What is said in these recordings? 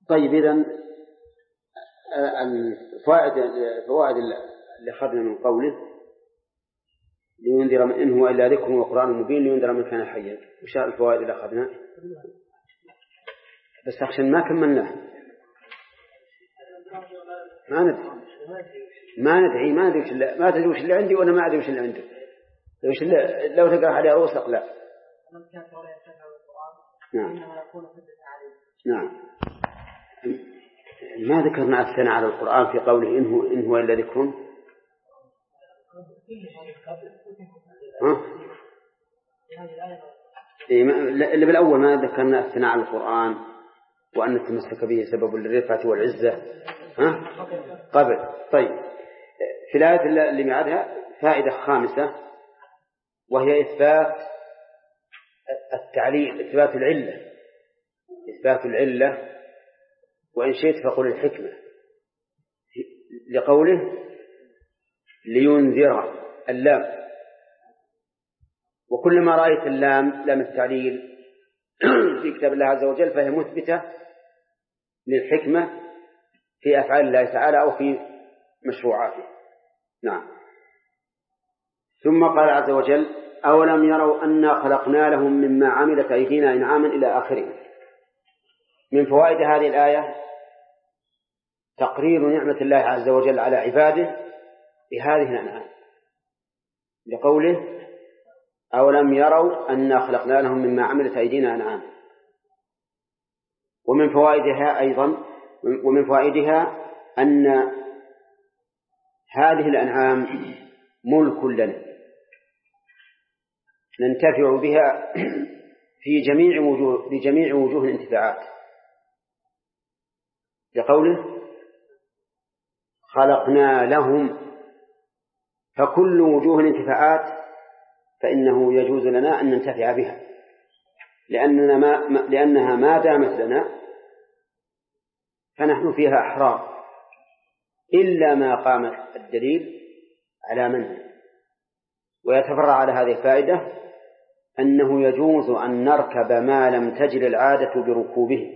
طيب، إذن الفوائد اللي أخذنا من قوله لينذر من إن هو إلا ذكر وقرآن مبين لينذر من كان حيا، وش الفوائد اللي أخذنا؟ بس أخشى ما كملناه. ما ندري وش اللي عندي وأنا ما أدري وش اللي عندك. لو تقرأ على رؤوس أقلام. نعم. ما ذكرنا الثناء على القرآن في قوله إن هو إلا ذكر. اللي بالأول ما ذكرنا الثناء على القرآن وأن التمسك به سبب للرفعة والعزة قبل. طيب، في الآية اللي بعدها فائدة خامسة، وهي إثبات التعليل، إثبات العلة، وإن شئت فقل الحكمة، لقوله لينذر اللام. وكل ما رأيت لام التعليل في كتاب الله عز وجل فهي مثبتة للحكمة في أفعال الله تعالى أو في مشروعاته. نعم. ثم قال عز وجل أولم يروا أنا خلقنا لهم مما عملت أيدينا إنعاما إلى آخره. من فوائد هذه الآية تقرير نعمة الله عز وجل على عباده بهذه الأنعام، لقوله أولم يروا أنا خلقنا لهم مما عملت أيدينا إنعاما. ومن فوائدها أن هذه الأنعام ملك لنا ننتفع بها بجميع وجوه الانتفاعات، لقوله خلقنا لهم، فكل وجوه الانتفاعات فإنه يجوز لنا أن ننتفع بها، لأنها ما دامت لنا فنحن فيها أحرار، إلا ما قام الدليل على منه. ويتفرع على هذه الفائدة أنه يجوز أن نركب ما لم تجر العادة بركوبه،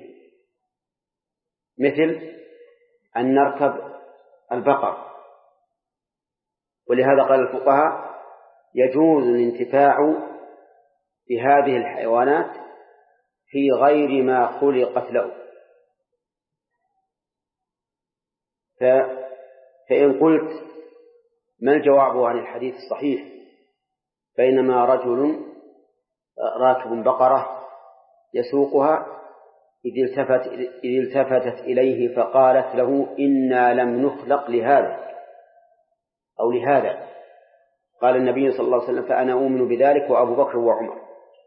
مثل أن نركب البقر. ولهذا قال الفقهاء يجوز الانتفاع بهذه الحيوانات في غير ما خلقت له. فإن قلت ما الجواب عن الحديث الصحيح بينما رجل راكب بقرة يسوقها إذ التفتت إليه فقالت له إنا لم نخلق لهذا أو لهذا، قال النبي صلى الله عليه وسلم فأنا أؤمن بذلك وأبو بكر وعمر.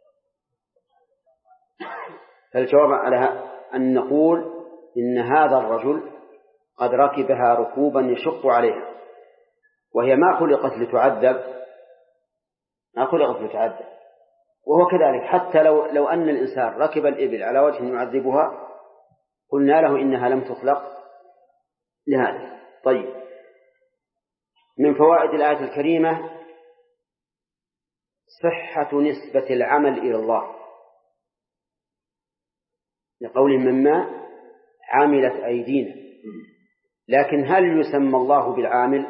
فالجواب على أن نقول إن هذا الرجل قد ركبها ركوبا يشق عليها، وهي ما خلقت لتعذب، وهو كذلك. حتى لو أن الإنسان ركب الإبل على وجه يعذبها قلنا له إنها لم تخلق لهذا. طيب، من فوائد الآية الكريمة صحة نسبة العمل إلى الله، لقول مما عملت أيدينا. لكن هل يسمى الله بالعامل؟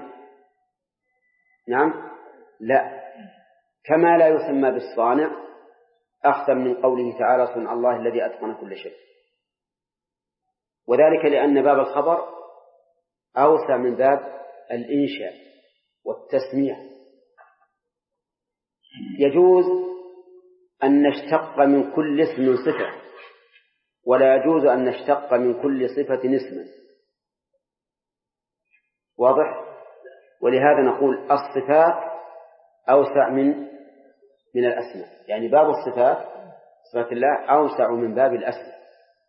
نعم، لا، كما لا يسمى بالصانع، أخذا من قوله تعالى صنع الله الذي أتقن كل شيء. وذلك لأن باب الخبر أوسع من باب الإنشاء والتسميع. يجوز أن نشتق من كل اسم صفة، ولا يجوز أن نشتق من كل صفة اسما. واضح؟ ولهذا نقول الصفات أوسع من الأسماء، يعني باب الصفات صفات الله أوسع من باب الأسماء،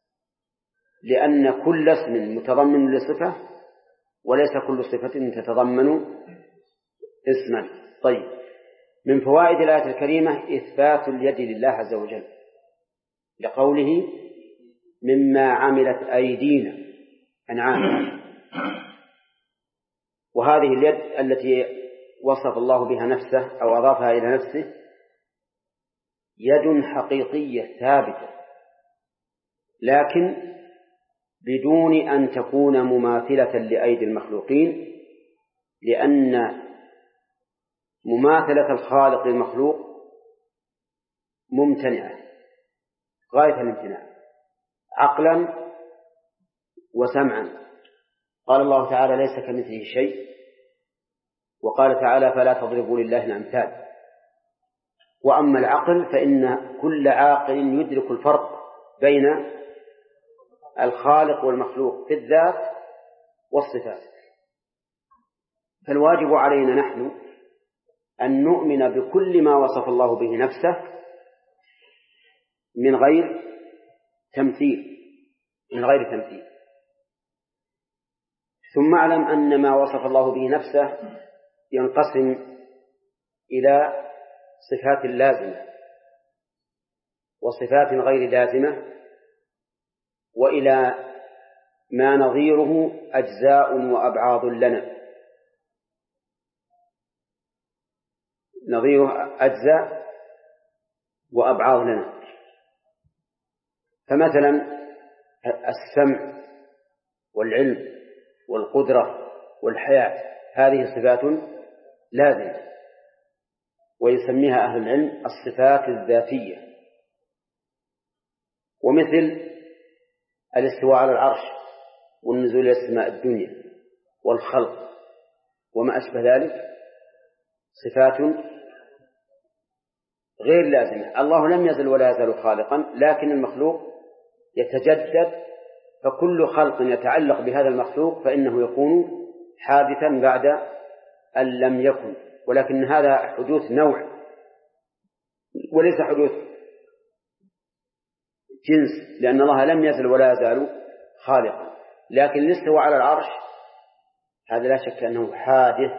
لأن كل اسم متضمن لصفة وليس كل صفة تتضمن اسما. طيب، من فوائد الآية الكريمة إثبات اليد لله عز وجل، لقوله مما عملت أيدينا أنعام. وهذه اليد التي وصف الله بها نفسه أو أضافها إلى نفسه يد حقيقية ثابتة، لكن بدون أن تكون مماثلة لأيدي المخلوقين، لأن مماثلة الخالق للمخلوق ممتنعة غاية الامتناع عقلا وسمعا. قال الله تعالى: ليس كمثله شيء. وقال تعالى: فلا تضربوا لله الأمثال. وأما العقل فإن كل عاقل يدرك الفرق بين الخالق والمخلوق في الذات والصفات. فالواجب علينا نحن أن نؤمن بكل ما وصف الله به نفسه من غير تمثيل. ثم اعلم أن ما وصف الله به نفسه ينقسم إلى صفات لازمة وصفات غير لازمة، وإلى ما نظيره أجزاء وأبعاض لنا. نظيره أجزاء وأبعاض لنا. فمثلا السمع والعلم والقدرة والحياة هذه صفات لازمة، ويسميها أهل العلم الصفات الذاتية. ومثل الاستواء على العرش والنزول إلى السماء الدنيا والخلق وما أشبه ذلك صفات غير لازمة. الله لم يزل ولا يزال خالقا، لكن المخلوق يتجدد، فكل خلق يتعلق بهذا المخلوق فإنه يكون حادثا بعد أن لم يكن، ولكن هذا حدوث نوع وليس حدوث جنس، لأن الله لم يزل ولا يزال خالقا. لكن الاستواء على العرش هذا لا شك أنه حادث،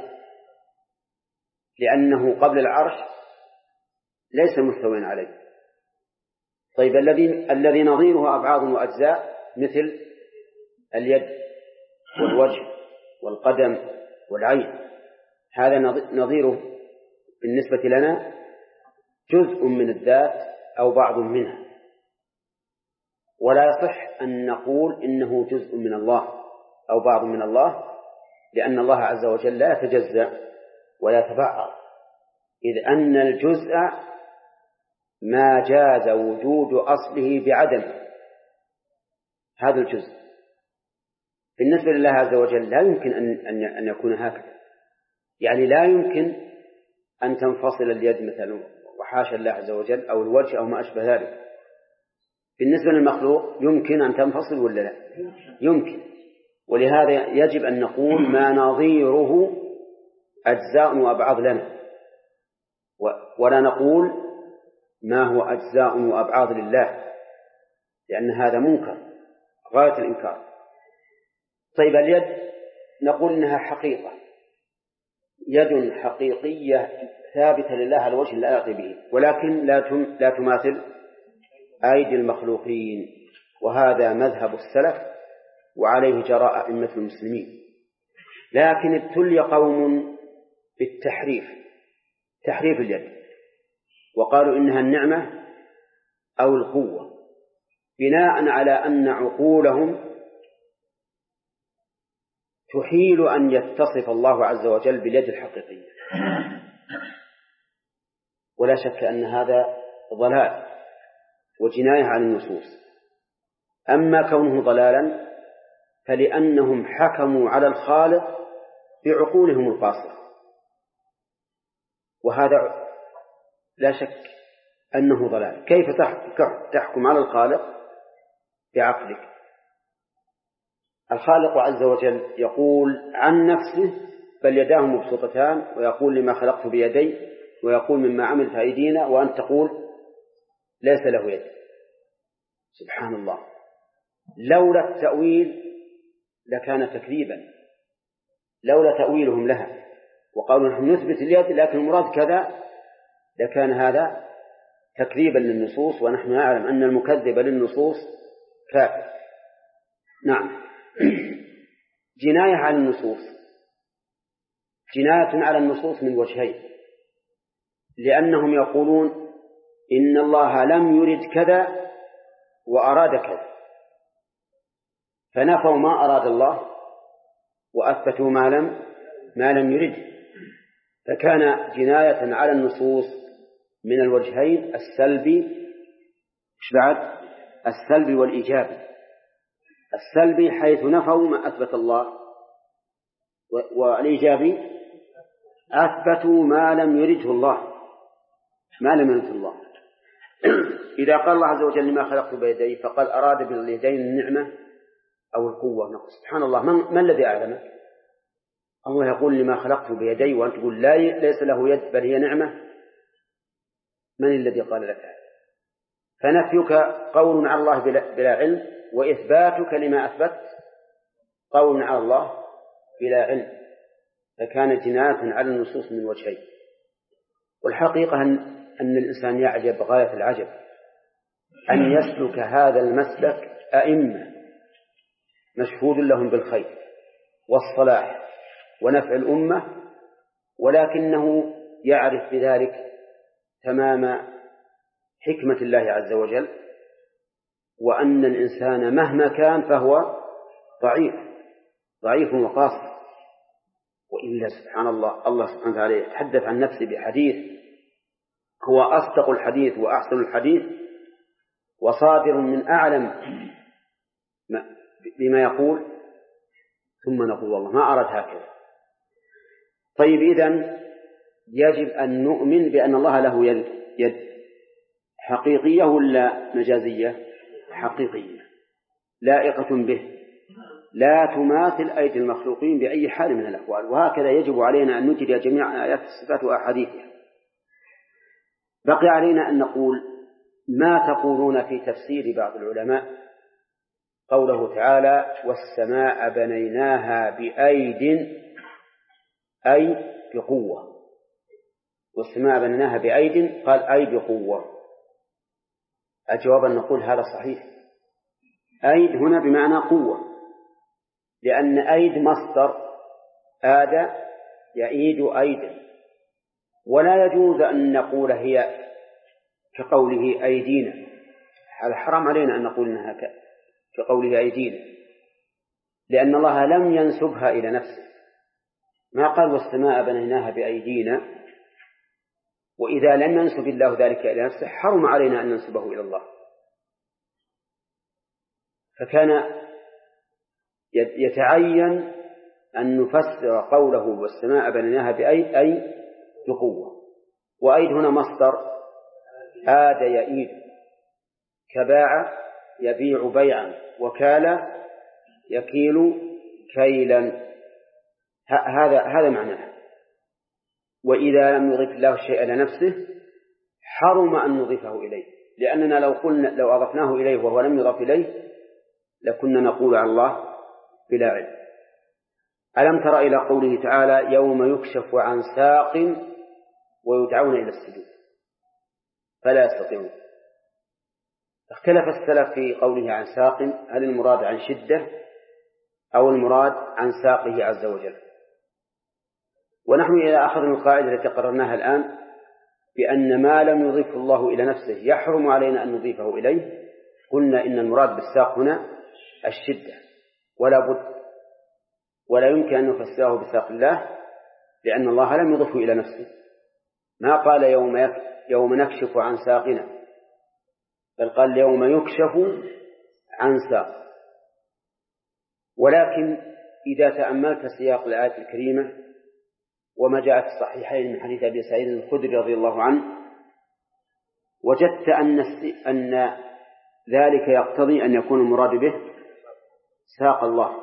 لأنه قبل العرش ليس مستويا عليه. طيب الذي نظيره أبعاض وأجزاء مثل اليد والوجه والقدم والعين، هذا نظيره بالنسبة لنا جزء من الذات أو بعض منها، ولا يصح أن نقول إنه جزء من الله أو بعض من الله، لأن الله عز وجل لا يتجزأ ولا يتبعض، إذ أن الجزء ما جاز وجود أصله بعدم. هذا الجزء بالنسبة لله عز وجل لا يمكن أن يكون هكذا، يعني لا يمكن أن تنفصل اليد مثلا وحاشا الله عز وجل، أو الوجه أو ما أشبه ذلك. بالنسبة للمخلوق يمكن أن تنفصل ولا لا؟ يمكن. ولهذا يجب أن نقول ما نظيره أجزاء وأبعاض لنا، ولا نقول ما هو أجزاء وأبعاض لله، لأن هذا منكر غاية الإنكار. طيب اليد نقول إنها حقيقة، يد حقيقية ثابتة لله على وجه اللائق به، ولكن لا تماثل أيدي المخلوقين، وهذا مذهب السلف وعليه جراء أئمة المسلمين. لكن ابتلي قوم تحريف اليد، وقالوا إنها النعمة أو القوة، بناء على أن عقولهم تحيل أن يتصف الله عز وجل باليد الحقيقية. ولا شك أن هذا ضلال وجناية على النصوص. أما كونه ضلالا فلأنهم حكموا على الخالق بعقولهم القاصرة، وهذا لا شك أنه ضلال. كيف تحكم على الخالق بعقلك؟ الخالق عز وجل يقول عن نفسه: بل يداه مبسوطتان، ويقول لما خلقت بيدي، ويقول مما عملت أيدينا، وأن تقول ليس له يد. سبحان الله، لولا التأويل لكان تكذيبا، لولا تأويلهم لها وقالوا نحن نثبت اليد لكن المراد كذا، لكان هذا تكذيبا للنصوص، ونحن نعلم أن المكذب للنصوص كافر. نعم. جناية على النصوص، جناية على النصوص من وجهين، لأنهم يقولون إن الله لم يرد كذا وأراد كذا، فنفوا ما أراد الله وأثبتوا ما لم يرد، فكان جناية على النصوص من الوجهين السلبي السلبي والإيجابي. السلبي حيث نفوا ما أثبت الله، والإيجابي أثبتوا ما لم يرده الله. إذا قال الله عز وجل لما خلقت بيدي فقال أراد باليدين النعمة أو القوة، نقول سبحان الله، ما الذي أعلمك؟ الله يقول لما خلقت بيدي وأنت تقول ليس له يد بل هي نعمة. من الذي قال لك هذا؟ فنفيك قول على الله بلا علم، وإثباتك لما أثبت قول على الله بلا علم، فكان جناية على النصوص من وجهين. والحقيقة أن الإنسان يعجب غاية العجب أن يسلك هذا المسلك أئمة مشهود لهم بالخير والصلاح ونفع الأمة، ولكنه يعرف بذلك تمام حكمة الله عز وجل، وأن الإنسان مهما كان فهو ضعيف وقاصر. وإلا سبحان الله سبحانه وتعالى يتحدث عن نفسه بحديث هو أصدق الحديث وأحسن الحديث وصادر من أعلم بما يقول، ثم نقول والله ما أرد هكذا. طيب، إذن يجب أن نؤمن بأن الله له يد حقيقية ولا مجازية؟ حقيقية لائقة به، لا تماثل أيدي المخلوقين بأي حال من الأحوال. وهكذا يجب علينا أن نجري جميع آيات الصفات وأحاديثها. بقي علينا أن نقول ما تقولون في تفسير بعض العلماء قوله تعالى والسماء بنيناها بأيد أي بقوة. والسماء بنيناها بأيد قال أي بقوة. الجواب أن نقول هذا صحيح. أيد هنا بمعنى قوة، لأن أيد مصدر آد يعيد أيدا، ولا يجوز أن نقول هي كقوله أيدينا. هذا حرام علينا أن نقول إنها كقوله أيدينا، لأن الله لم ينسبها إلى نفسه. ما قال والسماء بنيناها بأيدينا، وإذا لم ينسب الله ذلك إلى نفسه حرم علينا أن ننسبه إلى الله. فكان يتعين أن نفسر قوله والسماء بنيناها بأيد أي بقوة. وأيد هنا مصدر آد يئيد، كباع يبيع بيعا، وكال يكيل كيلا، هذا معناه. وإذا لم يضف الله الشيء إلى نفسه حرم أن نضيفه إليه، لأننا لو أضفناه إليه وهو لم يضف إليه لكنا نقول على الله بلا علم. ألم تر إلى قوله تعالى يوم يكشف عن ساق ويدعون إلى السجود فلا يستطيعون. اختلف السلف في قوله عن ساق، هل المراد عن شدة أو المراد عن ساقه عز وجل؟ ونحن إذا أخذنا القاعدة التي قررناها الآن بأن ما لم يضيفه الله إلى نفسه يحرم علينا أن نضيفه إليه، قلنا إن المراد بالساق هنا الشدة، ولا يمكن أن نفسره بساق الله، لأن الله لم يضفه إلى نفسه. ما قال يوم نكشف عن ساقنا، بل قال يوم يكشف عن ساق. ولكن إذا تأملت سياق الآية الكريمة وما جاء في الصحيحين من حديث أبي سعيد الخدري رضي الله عنه، وجدت أن ذلك يقتضي أن يكون المراد به ساق الله.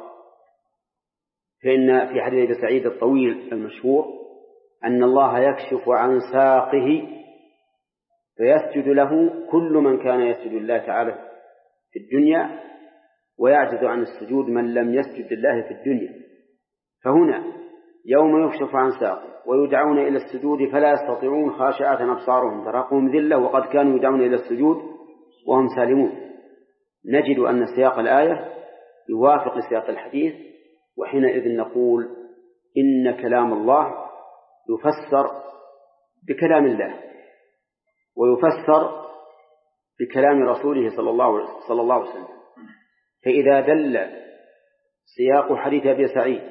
فإن في حديث أبي سعيد الطويل المشهور أن الله يكشف عن ساقه فيسجد له كل من كان يسجد لله تعالى في الدنيا، ويعجز عن السجود من لم يسجد لله في الدنيا. فهنا يوم يكشف عن ساق ويدعون إلى السجود فلا يستطيعون خاشعة أبصارهم ترهقهم ذلة وقد كانوا يدعون إلى السجود وهم سالمون. نجد أن سياق الآية يوافق سياق الحديث، وحينئذ نقول إن كلام الله يفسر بكلام الله ويفسر بكلام رسوله صلى الله عليه وسلم. فإذا دل سياق حديث أبي سعيد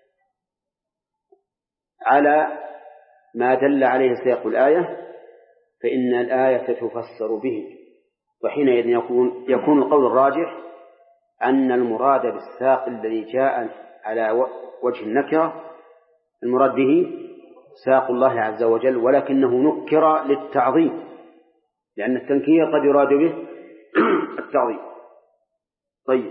على ما دل عليه سياق الآية فإن الآية تفسر به، وحينئذ يكون القول الراجح أن المراد بالساق الذي جاء على وجه النكرة المراد به ساق الله عز وجل، ولكنه نكر للتعظيم، لأن التنكير قد يراد به التعظيم. طيب،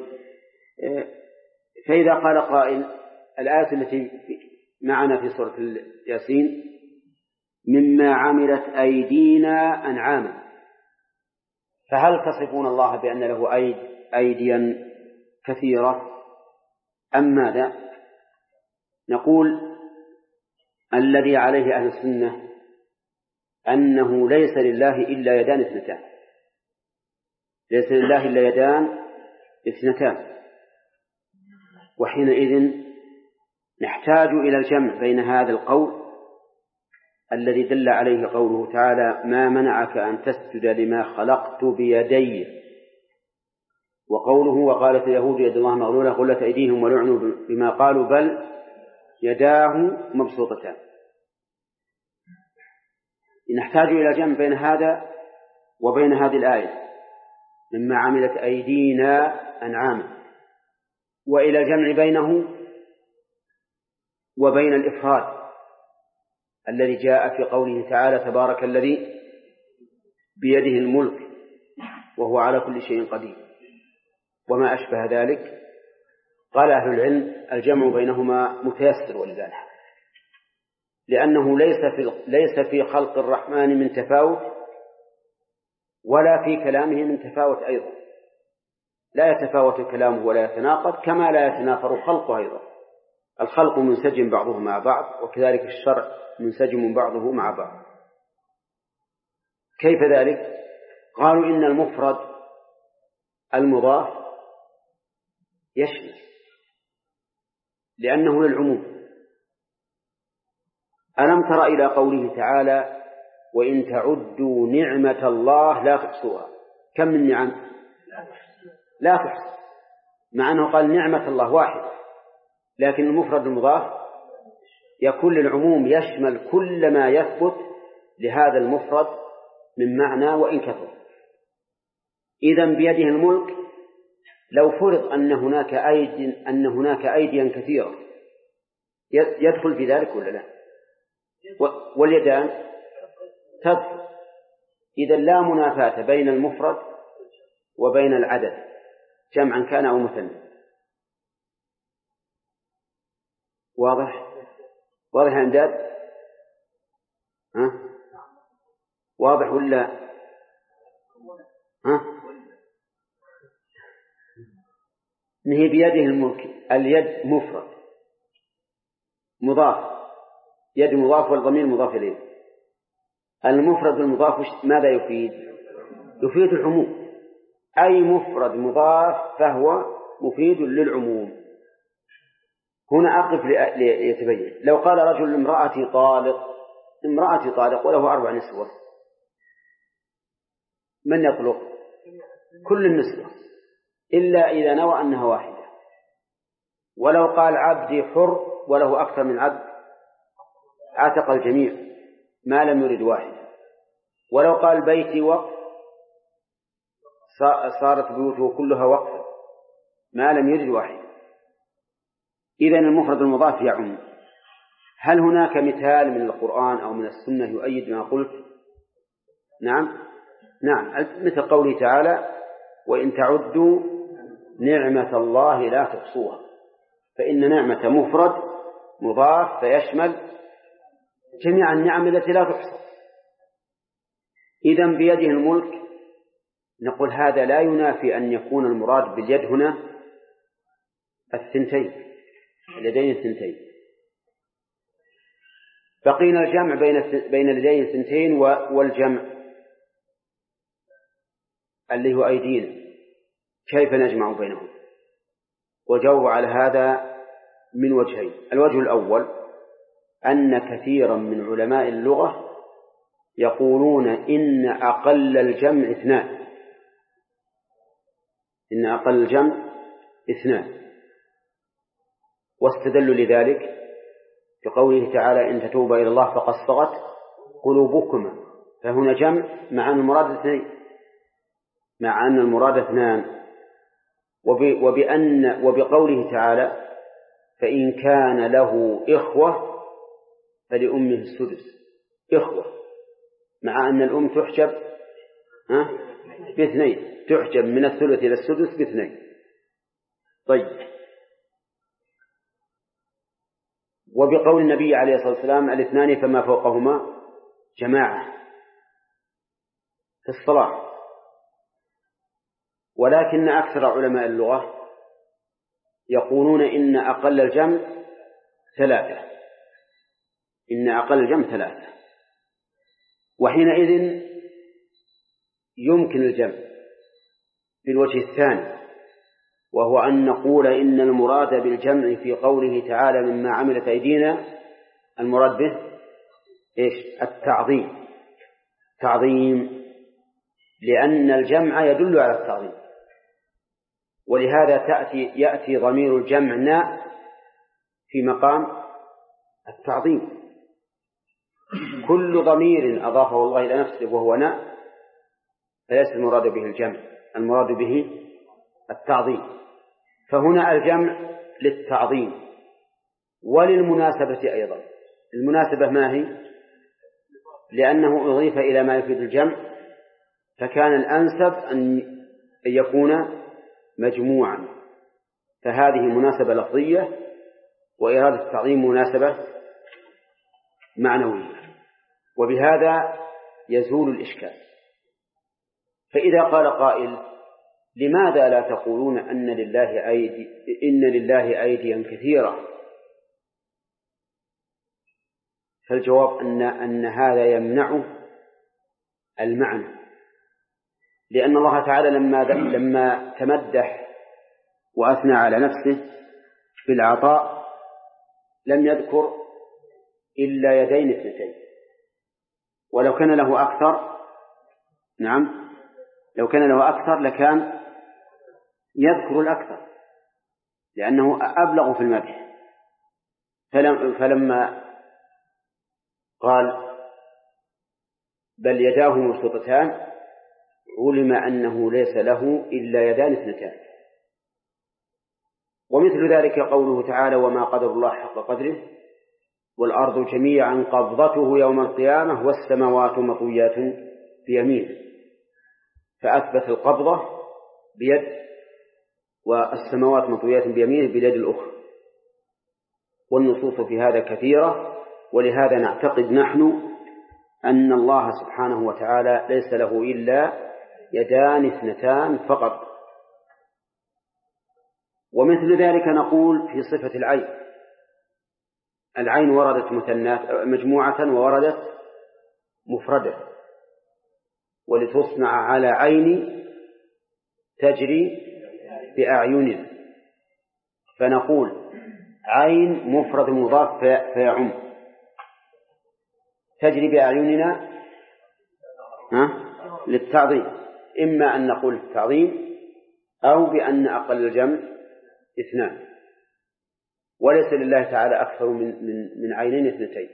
فإذا قال قائل الآية التي معنا في سورة ياسين مما عملت أيدينا أنعاما، فهل تصفون الله بأن له أيديا كثيرة أم ماذا؟ نقول الذي عليه أهل السنة أنه ليس لله إلا يدان اثنتان، ليس لله إلا يدان اثنتان، وحينئذ نحتاج إلى الجمع بين هذا القول الذي دل عليه قوله تعالى ما منعك أن تسجد لما خلقت بيدي، وقوله وقالت اليهود يد الله مغلولة غلت أيديهم ولعنوا بما قالوا بل يداه مبسوطتان. نحتاج إلى جمع بين هذا وبين هذه الآية مما عملت أيدينا أنعاما، وإلى الجمع بينه وبين الإفراد الذي جاء في قوله تعالى تبارك الذي بيده الملك وهو على كل شيء قدير وما أشبه ذلك. قال أهل العلم الجمع بينهما متيسر ولله، لأنه ليس في خلق الرحمن من تفاوت ولا في كلامه من تفاوت أيضا، لا يتفاوت كلامه ولا يتناقض كما لا يتنافر خلقه أيضا. الخلق منسجم بعضه مع بعض، وكذلك الشرع منسجم بعضه مع بعض. كيف ذلك؟ قالوا إن المفرد المضاف يشمل لأنه للعموم. ألم تر إلى قوله تعالى وإن تعدوا نعمة الله لا تحصوها؟ كم من نعم؟ لا تحصى، مع أنه قال نعمة الله واحدة، لكن المفرد المضاف يكون للعموم يشمل كل ما يثبت لهذا المفرد من معنى وإن كثر. إذن بيده الملك لو فرض أن هناك أيديا كثيرة يدخل في ذلك ولا لا؟ واليدان تدخل. إذن لا منافاة بين المفرد وبين العدد جمعا كان أو مثنى. واضح يا أمجاد؟ واضح ولا نهي بيده الملك اليد مفرد مضاف، يد مضاف والضمير مضاف إليه. المفرد المضاف ماذا يفيد؟ يفيد العموم، أي مفرد مضاف فهو مفيد للعموم. هنا أقف ليتبين. لو قال رجل امرأتي طالق وله 4 نسوة، من يطلق؟ كل النسوة إلا إذا نوى أنها واحدة. ولو قال عبدي حر وله أكثر من عبد عتق الجميع ما لم يرد واحدة. ولو قال بيتي وقف صارت بيوته كلها وقفا ما لم يرد واحدة. إذن المفرد المضاف يعم. هل هناك مثال من القرآن أو من السنة يؤيد ما قلت؟ نعم مثل قوله تعالى وإن تعدوا نعمة الله لا تحصوها، فإن نعمة مفرد مضاف فيشمل جميع النعم التي لا تحصى. إذن بيده الملك نقول هذا لا ينافي أن يكون المراد باليد هنا اليدين الثنتين. بقينا الجمع بين اليدين الثنتين والجمع اللي هو أيدينا، كيف نجمع بينهم؟ وجاوب على هذا من وجهين. الوجه الأول أن كثيرا من علماء اللغة يقولون إن أقل الجمع 2، إن أقل الجمع 2، واستدلوا لذلك بقوله تعالى إن تتوبا إلى الله فقد صغت قلوبكما، فهنا جمع مع أن المراد اثنين، مع أن المراد اثنان. وبقوله تعالى فإن كان له إخوة فلأمه السدس، إخوة، مع أن الأم تحجب باثنين، تحجب من الثلث إلى السدس باثنين. طيب، وبقول النبي عليه الصلاة والسلام الاثنان فما فوقهما جماعة في الصلاة. ولكن أكثر علماء اللغة يقولون إن أقل الجمع ثلاثة، إن أقل الجمع ثلاثة، وحينئذ يمكن الجمع بالوجه الثاني، وهو أن نقول إن المراد بالجمع في قوله تعالى مما عملت أيدينا المراد به إيش؟ التعظيم، تعظيم، لأن الجمع يدل على التعظيم، ولهذا يأتي ضمير الجمع ناء في مقام التعظيم. كل ضمير أضافه الله إلى نفسه وهو ناء فليس المراد به الجمع، المراد به التعظيم. فهنا الجمع للتعظيم وللمناسبة أيضا. المناسبة ما هي؟ لأنه أضيف إلى ما يفيد الجمع، فكان الأنسب أن يكون مجموعا، فهذه مناسبة لفظية، وإرادة التعظيم مناسبة معنوية، وبهذا يزول الإشكال. فإذا قال قائل لماذا لا تقولون إن لله أيديا كثيرة؟ فالجواب أن هذا يمنع المعنى، لأن الله تعالى لما تمدح وأثنى على نفسه بالعطاء لم يذكر إلا يدين اثنتين، ولو كان له أكثر، نعم، لو كان له أكثر لكان يذكر الأكثر، لأنه أبلغ في المدح. فلما قال بل يداه مبسوطتان علم أنه ليس له إلا يدان اثنتان. ومثل ذلك قوله تعالى وما قدر الله حق قدره والأرض جميعا قبضته يوم القيامة والسماوات مطويات بيمينه، فأثبت القبضة بيد والسماوات مطويات بيمينه باليد الأخرى. والنصوص في هذا كثيرة، ولهذا نعتقد نحن أن الله سبحانه وتعالى ليس له إلا يدان اثنتان فقط. ومثل ذلك نقول في صفة العين، العين وردت مجموعة ووردت مفردة، ولتصنع على عيني تجري بأعيننا، فنقول عين مفرد مضاف فيعم، تجري بأعيننا للتعظيم، إما أن نقول التعظيم أو بأن أقل الجمع اثنان، وليس لله تعالى أكثر من عينين اثنتين.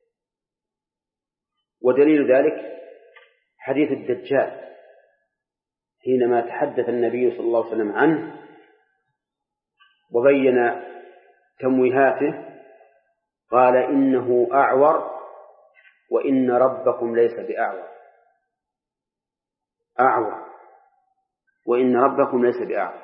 ودليل ذلك حديث الدجال حينما تحدث النبي صلى الله عليه وسلم عنه وبين تمويهاته قال إنه أعور وإن ربكم ليس بأعور، أعور وإن ربكم ليس بأعور،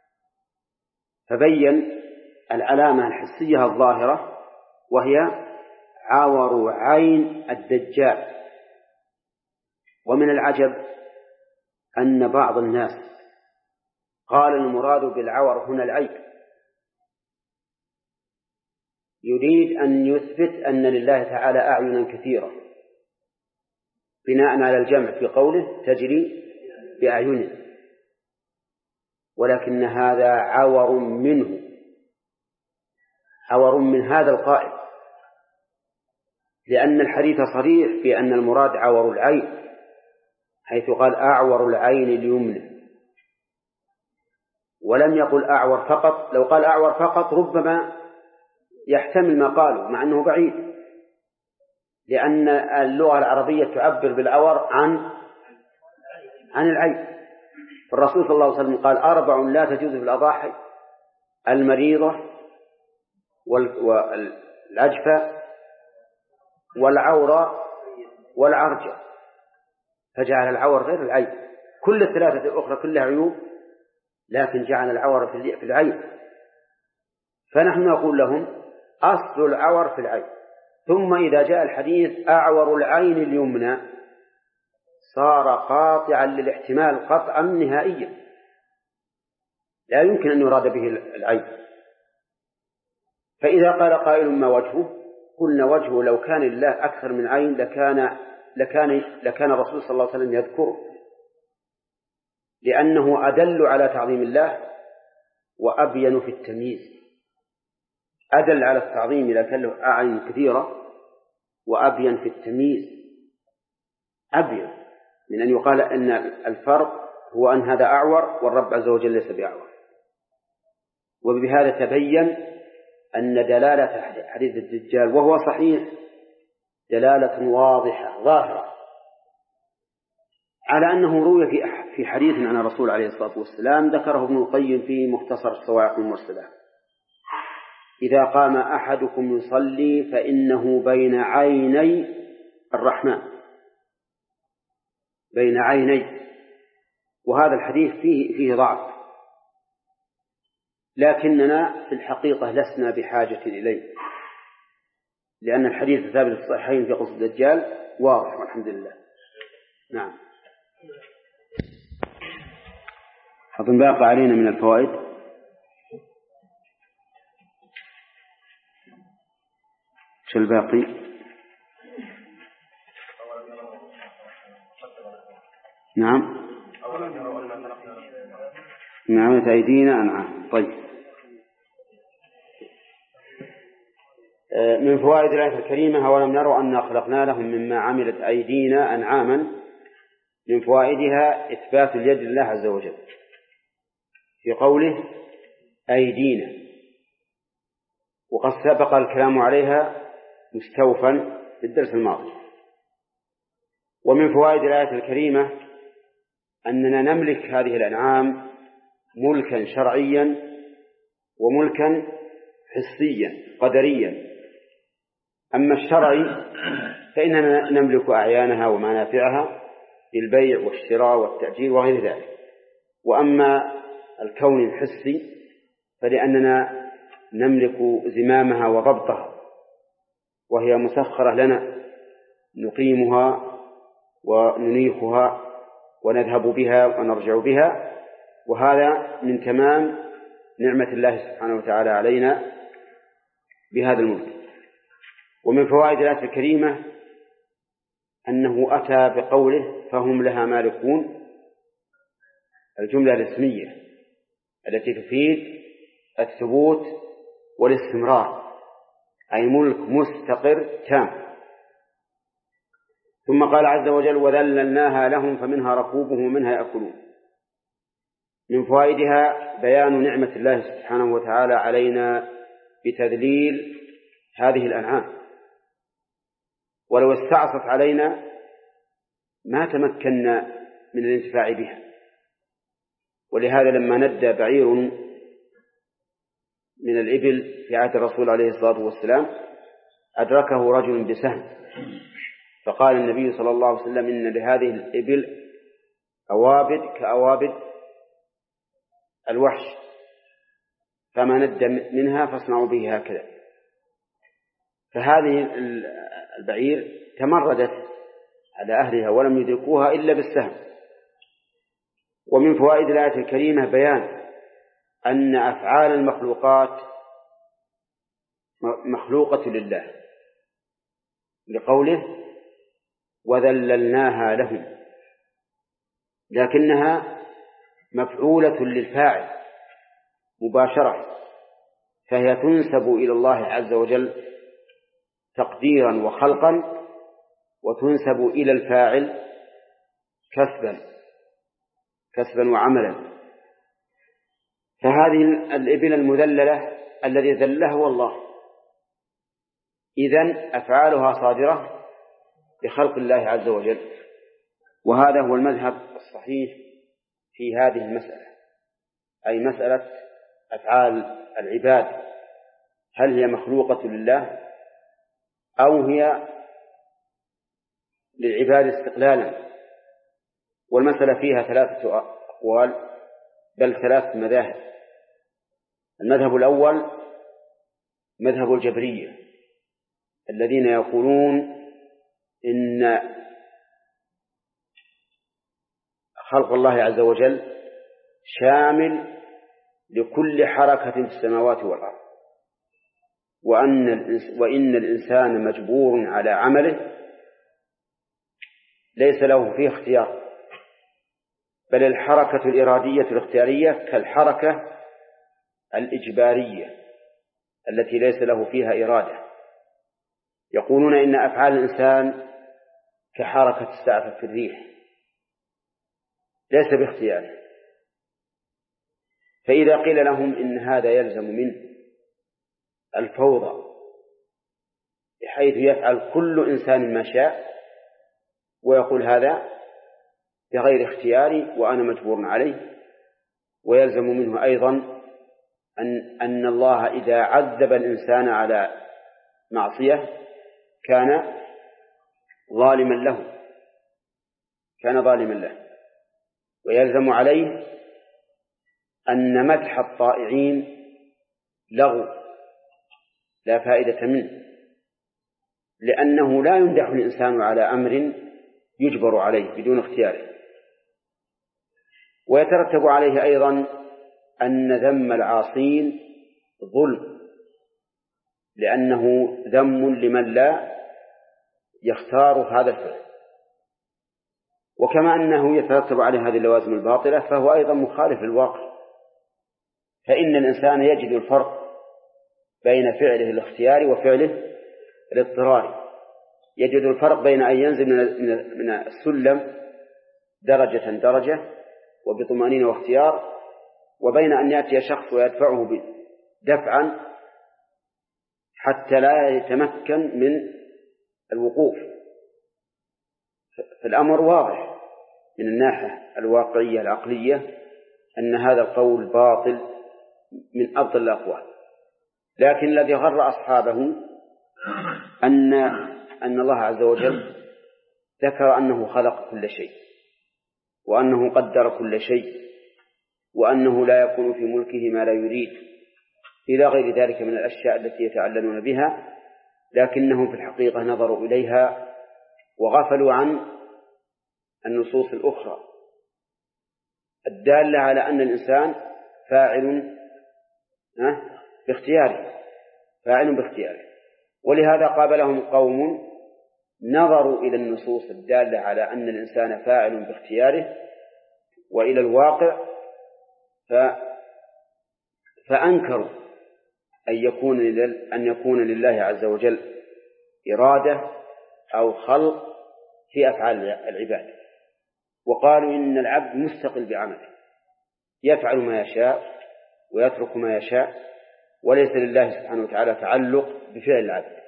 فبين العلامة الحسية الظاهرة وهي عور عين الدجال. ومن العجب أن بعض الناس قال المراد بالعور هنا العيب، يريد أن يثبت أن لله تعالى أعينا كثيرة بناء على الجمع في قوله تجري بأعيننا، ولكن هذا عور منه، عور من هذا القائل، لأن الحديث صريح في أن المراد عور العين، حيث قال أعور العين اليمنى، ولم يقل أعور فقط. لو قال أعور فقط ربما يحتمل ما قالوا مع أنه بعيد، لأن اللغة العربية تعبر بالعور عن العين. الرسول صلى الله عليه وسلم قال 4 لا تجوز في الأضاحي: المريضة والعجفة والعورة والعرجة، فجعل العور غير العين. كل الثلاثة الأخرى كلها عيوب، لكن جعل العور في العين. فنحن نقول لهم أصل العور في العين، ثم إذا جاء الحديث أعور العين اليمنى صار قاطعا للاحتمال قطعا نهائيا، لا يمكن أن يراد به العين. فإذا قال قائل ما وجهه؟ قلنا وجهه لو كان لله أكثر من عين لكان الرسول صلى الله عليه وسلم يذكره، لأنه أدل على تعظيم الله وأبين في التمييز. أدل على التعظيم إذا كان له أعين كثيرة، وأبين في التمييز، أبين من أن يقال أن الفرق هو أن هذا أعور والرب عز وجل ليس بأعور. وبهذا تبين أن دلالة حديث الدجال وهو صحيح دلالة واضحة ظاهرة على أنه روي في حديث عن الرسول عليه الصلاة والسلام ذكره ابن القيم في مختصر الصواعق المرسلة: إذا قام أحدكم يصلي فإنه بين عيني الرحمن، بين عيني. وهذا الحديث فيه ضعف، لكننا في الحقيقة لسنا بحاجة إليه، لأن الحديث الثابت في الصحيحين في قصة الدجال واضح والحمد لله. نعم. أظن باقي علينا من الفوائد شو الباقي؟ نعم. نعمت أيدينا أنعام. طيب، من فوائد الآية الكريمة: أولم نروا أنا خلقنا لهم مما عملت أيدينا أنعاما. من فوائدها إثبات اليد لله عز وجل في قوله أيدينا، وقد سبق الكلام عليها مستوفا في الدرس الماضي. ومن فوائد الآية الكريمة أننا نملك هذه الأنعام ملكا شرعيا وملكا حسيا قدريا. أما الشرعي فإننا نملك أعيانها ومنافعها بالبيع والشراء والتأجير وغير ذلك. وأما الكون الحسي فلأننا نملك زمامها وضبطها، وهي مسخرة لنا، نقيمها وننيخها ونذهب بها ونرجع بها، وهذا من تمام نعمة الله سبحانه وتعالى علينا بهذا الملك. ومن فوائد الآية الكريمة أنه أتى بقوله فهم لها مالكون، الجملة الاسمية التي تفيد الثبوت والاستمرار، أي ملك مستقر تام. ثم قال عز وجل وذللناها لهم فمنها ركوبهم ومنها يأكلون. من فوائدها بيان نعمة الله سبحانه وتعالى علينا بتذليل هذه الأنعام، ولو استعصت علينا ما تمكنا من الانتفاع بها. ولهذا لما ندى بعير من الإبل في عهد الرسول عليه الصلاة والسلام أدركه رجل بسهم، فقال النبي صلى الله عليه وسلم إن لهذه الإبل أوابد كأوابد الوحش، فما ندى منها فاصنعوا به هكذا. فهذه البعير تمردت على أهلها ولم يدركوها إلا بالسهم. ومن فوائد الآية الكريمة بيان أن أفعال المخلوقات مخلوقة لله، لقوله وذللناها لهم، لكنها مفعولة للفاعل مباشرة، فهي تنسب إلى الله عز وجل تقديرا وخلقا، وتنسب إلى الفاعل كسبا وعملا. فهذه الإبل المذللة الذي ذلها هو الله، إذن أفعالها صادرة بخلق الله عز وجل، وهذا هو المذهب الصحيح في هذه المسألة، أي مسألة أفعال العباد، هل هي مخلوقة لله أو هي للعباد استقلالا. والمسألة فيها 3 أقوال، بل 3 مذاهب. المذهب الأول مذهب الجبرية، الذين يقولون إن خلق الله عز وجل شامل لكل حركة في السماوات والأرض، وإن الإنسان مجبور على عمله ليس له فيه اختيار، بل الحركة الإرادية الاختيارية كالحركة الإجبارية التي ليس له فيها إرادة. يقولون إن أفعال الإنسان كحركة السعفة في الريح ليس باختياره. فإذا قيل لهم إن هذا يلزم منه الفوضى بحيث يفعل كل إنسان ما شاء ويقول هذا بغير اختياري وأنا مجبور عليه، ويلزم منه أيضا أن الله إذا عذب الإنسان على معصية كان ظالما له، ويلزم عليه أن مدح الطائعين لغو لا فائدة منه، لأنه لا يمدح الإنسان على أمر يجبر عليه بدون اختياره. ويترتب عليه أيضا أن ذم العاصين ظلم، لأنه ذم لمن لا يختار هذا الفعل. وكما أنه يترتب عليه هذه اللوازم الباطلة فهو أيضا مخالف للواقع، فإن الإنسان يجد الفرق بين فعله الاختياري وفعله الاضطراري، يجد الفرق بين أن ينزل من السلم درجة درجة وبطمأنينة واختيار، وبين أن يأتي شخص ويدفعه دفعا حتى لا يتمكن من الوقوف. فالأمر واضح من الناحية الواقعية العقلية أن هذا القول باطل من أبطل الأقوال. لكن الذي غر أصحابه أن الله عز وجل ذكر أنه خلق كل شيء، وأنه قدر كل شيء، وأنه لا يكون في ملكه ما لا يريد إلى غير ذلك من الأشياء التي يتعللون بها، لكنهم في الحقيقة نظروا إليها وغفلوا عن النصوص الأخرى الدالة على أن الإنسان فاعل باختياره. ولهذا قابلهم قوم نظروا إلى النصوص الدالة على أن الإنسان فاعل باختياره وإلى الواقع فأنكروا أن يكون لله عز وجل إرادة أو خلق في أفعال العباد، وقالوا إن العبد مستقل بعمله يفعل ما يشاء ويترك ما يشاء، وليس لله سبحانه وتعالى تعلق بفعل العبد.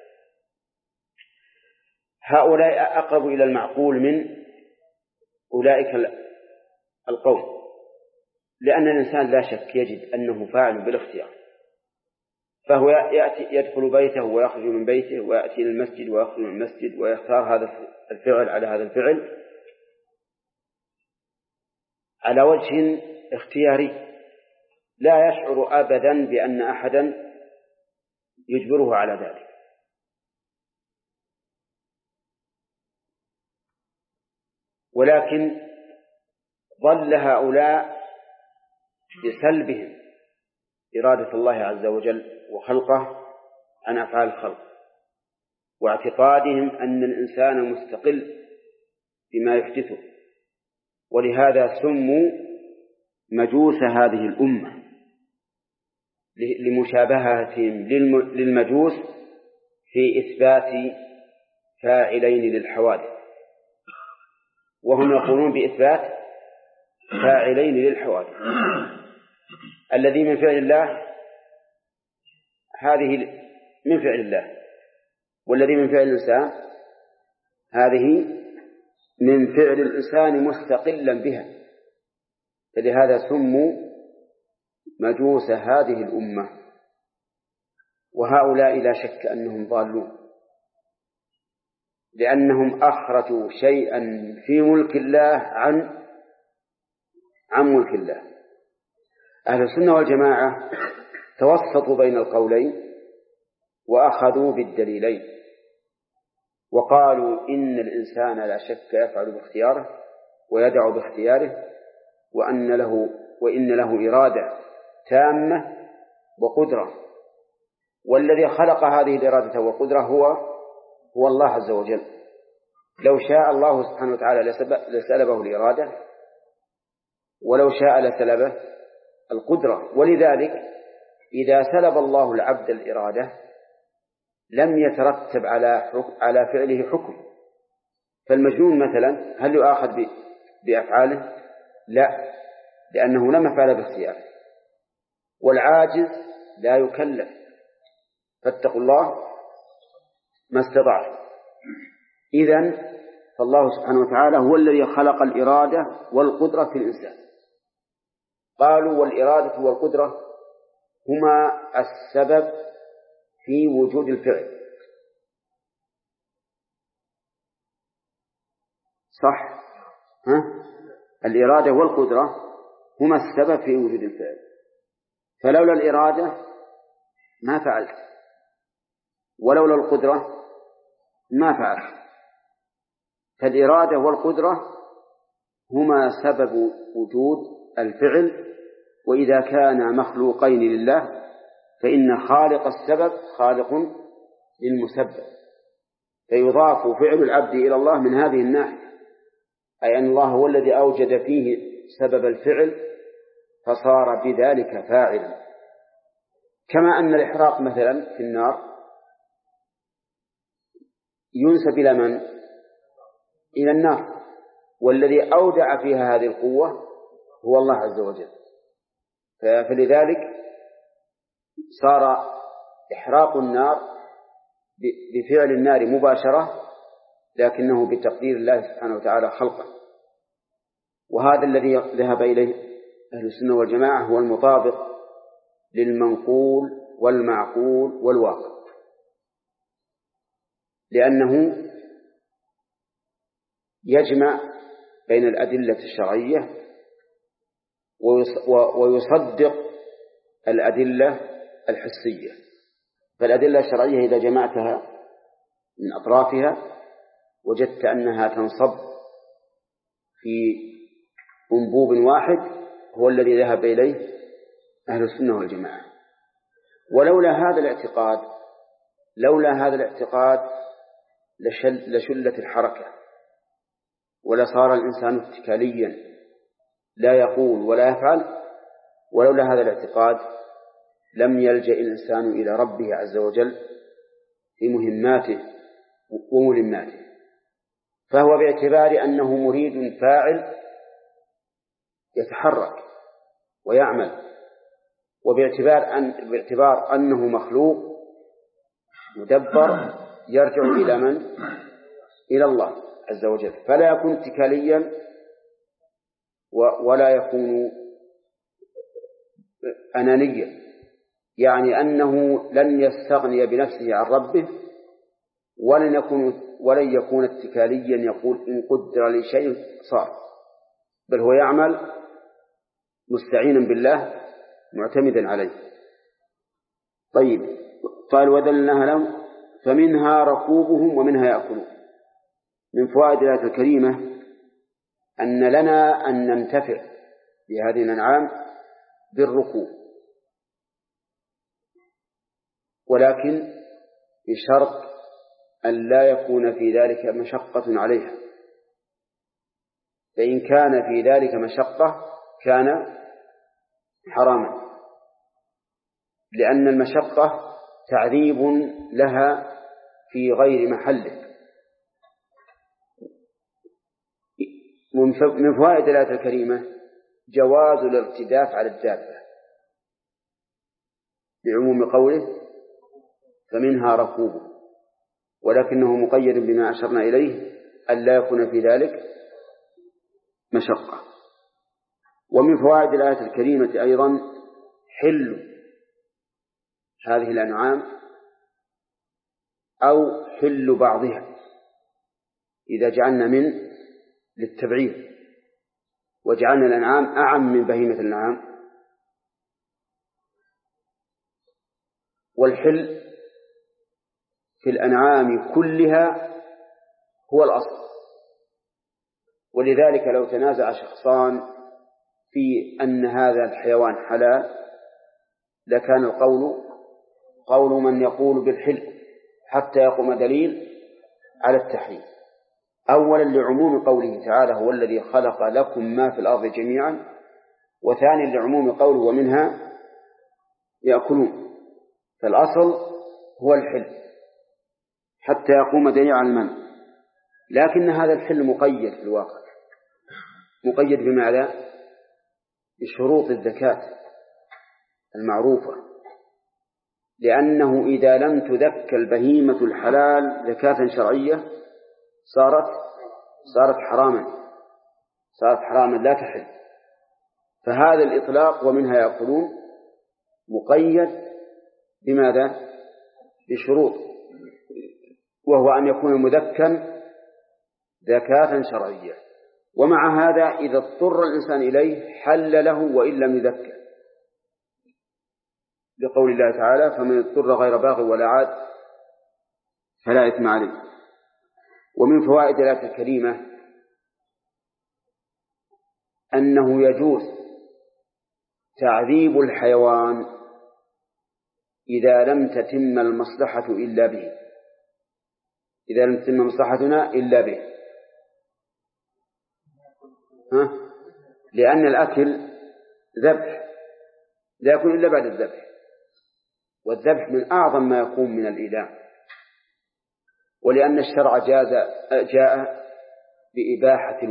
هؤلاء أقرب إلى المعقول من أولئك القوم، لأن الإنسان لا شك يجد أنه فاعل بالاختيار، فهو يدخل بيته ويخرج من بيته ويأتي إلى المسجد ويخرج من المسجد ويختار هذا الفعل على هذا الفعل على وجه اختياري، لا يشعر أبدا بأن أحدا يجبره على ذلك. ولكن ظل هؤلاء بسلبهم إرادة الله عز وجل وخلقه عن أفعال الخلق، واعتقادهم أن الإنسان مستقل بما يحدثه، ولهذا سموا مجوس هذه الأمة لمشابهتهم للمجوس في إثبات فاعلين للحوادث، وهم يقولون بإثبات فاعلين للحوادث. الذي من فعل الله هذه من فعل الله، والذي من فعل الإنسان هذه من فعل الإنسان مستقلا بها، فلهذا سموا مجوس هذه الأمة. وهؤلاء لا شك أنهم ضالون، لأنهم أخرجوا شيئا في ملك الله عن ملك الله. أهل السنة والجماعة توسطوا بين القولين وأخذوا بالدليلين، وقالوا إن الإنسان لا شك يفعل باختياره ويدع باختياره، وإن له إرادة تامة وقدرة، والذي خلق هذه الإرادة والقدرة هو الله عز وجل. لو شاء الله سبحانه وتعالى لسلبه الإرادة، ولو شاء لسلبه القدرة. ولذلك إذا سلب الله العبد الإرادة لم يترتب على فعله حكم. فالمجنون مثلا هل يؤاخذ بأفعاله؟ لا، لأنه لم يفعل باختياره. والعاجز لا يكلف، فاتقوا الله ما استطعتم. إذن فالله سبحانه وتعالى هو الذي خلق الإرادة والقدرة في الإنسان. قالوا والإرادة والقدرة هما السبب في وجود الفعل، صح؟ الإرادة والقدرة هما السبب في وجود الفعل، فلولا الإرادة ما فعلت، ولولا القدرة ما فعلت. فالإرادة والقدرة هما سبب وجود الفعل، وإذا كان مخلوقين لله فإن خالق السبب خالق للمسبب، فيضاف فعل العبد إلى الله من هذه الناحية، أي أن الله هو الذي أوجد فيه سبب الفعل فصار بذلك فاعلا. كما أن الإحراق مثلا في النار ينسب إلى من؟ إلى النار، والذي أودع فيها هذه القوة هو الله عز وجل. فلذلك صار إحراق النار بفعل النار مباشرة، لكنه بتقدير الله سبحانه وتعالى خلقه. وهذا الذي ذهب إليه أهل السنة والجماعة هو المطابق للمنقول والمعقول والواقع، لأنه يجمع بين الأدلة الشرعية ويصدق الأدلة الحسية. فالأدلة الشرعية إذا جمعتها من أطرافها وجدت أنها تنصب في أنبوب واحد هو الذي ذهب إليه أهل السنة والجماعة. ولولا هذا الاعتقاد لشلت الحركة، ولصار الإنسان اتكاليا لا يقول ولا يفعل. ولولا هذا الاعتقاد لم يلجأ الإنسان إلى ربه عز وجل في مهماته وملماته. فهو باعتبار أنه مريد فاعل يتحرك ويعمل، باعتبار أنه مخلوق مدبر يرجع إلى من؟ إلى الله عز وجل، فلا يكون اتكاليا ولا يكون أنانيا، يعني أنه لن يستغني بنفسه عن ربه، ولن يكون اتكاليا يقول إن قدر لي شيء صار، بل هو يعمل مستعينا بالله معتمدا عليه. طيب، قال وذللناها لهم فمنها ركوبهم ومنها يأكلون. من فوائد الآية الكريمة أن لنا أن ننتفع بهذه الأنعام بالركوب، ولكن بشرط أن لا يكون في ذلك مشقة عليها، فإن كان في ذلك مشقة كان حراما، لأن المشقة تعذيب لها في غير محله. من فوائد الآية الكريمة جواز الارتداف على الدابة لعموم قوله فمنها ركوب، ولكنه مقيد بما أشرنا إليه ألا يكون في ذلك مشقة. ومن فوائد الآية الكريمة أيضا حل هذه الأنعام أو حل بعضها إذا جعلنا من للتبعيد وجعلنا الأنعام أعم من بهيمة الأنعام. والحل في الأنعام كلها هو الأصل، ولذلك لو تنازع شخصان في أن هذا الحيوان حلال لكان القول قول من يقول بالحل حتى يقوم دليل على التحريم، أولا لعموم قوله تعالى هو الذي خلق لكم ما في الأرض جميعا، وثانيا لعموم قوله ومنها يأكلون، فالأصل هو الحل حتى يقوم دليل على المنع. لكن هذا الحل مقيد في الواقع، مقيد بماذا؟ بشروط الزكاة المعروفة، لأنه إذا لم تذك البهيمة الحلال زكاة شرعية صارت حراما لا تحل. فهذا الإطلاق ومنها يأكلون مقيد بماذا؟ بشروط، وهو أن يكون مذكا زكاة شرعية. ومع هذا إذا اضطر الإنسان إليه حل له وإن لم يذكر، لقول الله تعالى فمن اضطر غير باغ ولا عاد فلا إثم عليه. ومن فوائد الآية الكريمة أنه يجوز تعذيب الحيوان إذا لم تتم المصلحة إلا به، إذا لم تتم مصلحتنا إلا به. لأن الأكل ذبح لا يكون إلا بعد الذبح، والذبح من أعظم ما يكون من الإيلام، ولأن الشرع جاء بإباحة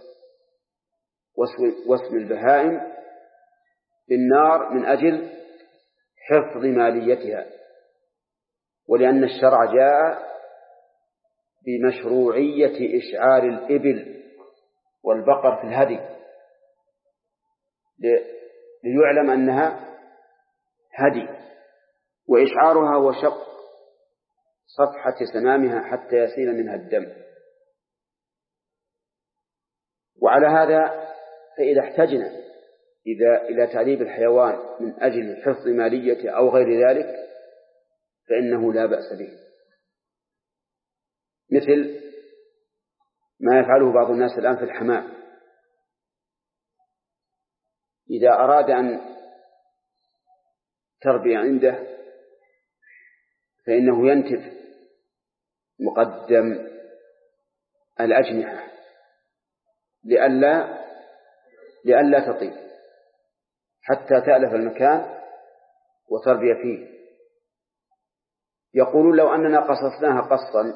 وسم البهائم بالنار من أجل حفظ ماليتها، ولأن الشرع جاء بمشروعية إشعار الإبل والبقر في الهدي ليعلم أنها هدي، وإشعارها هو شق صفحة سنامها حتى يسيل منها الدم. وعلى هذا فإذا احتجنا إلى تعذيب الحيوان من أجل حفظ ماليته أو غير ذلك فإنه لا بأس به، مثل ما يفعله بعض الناس الآن في الحمام. إذا أراد أن تربي عنده فإنه ينتف مقدم الأجنحة لئلا تطيب حتى تألف المكان وتربي فيه. يقولون لو أننا قصصناها قصا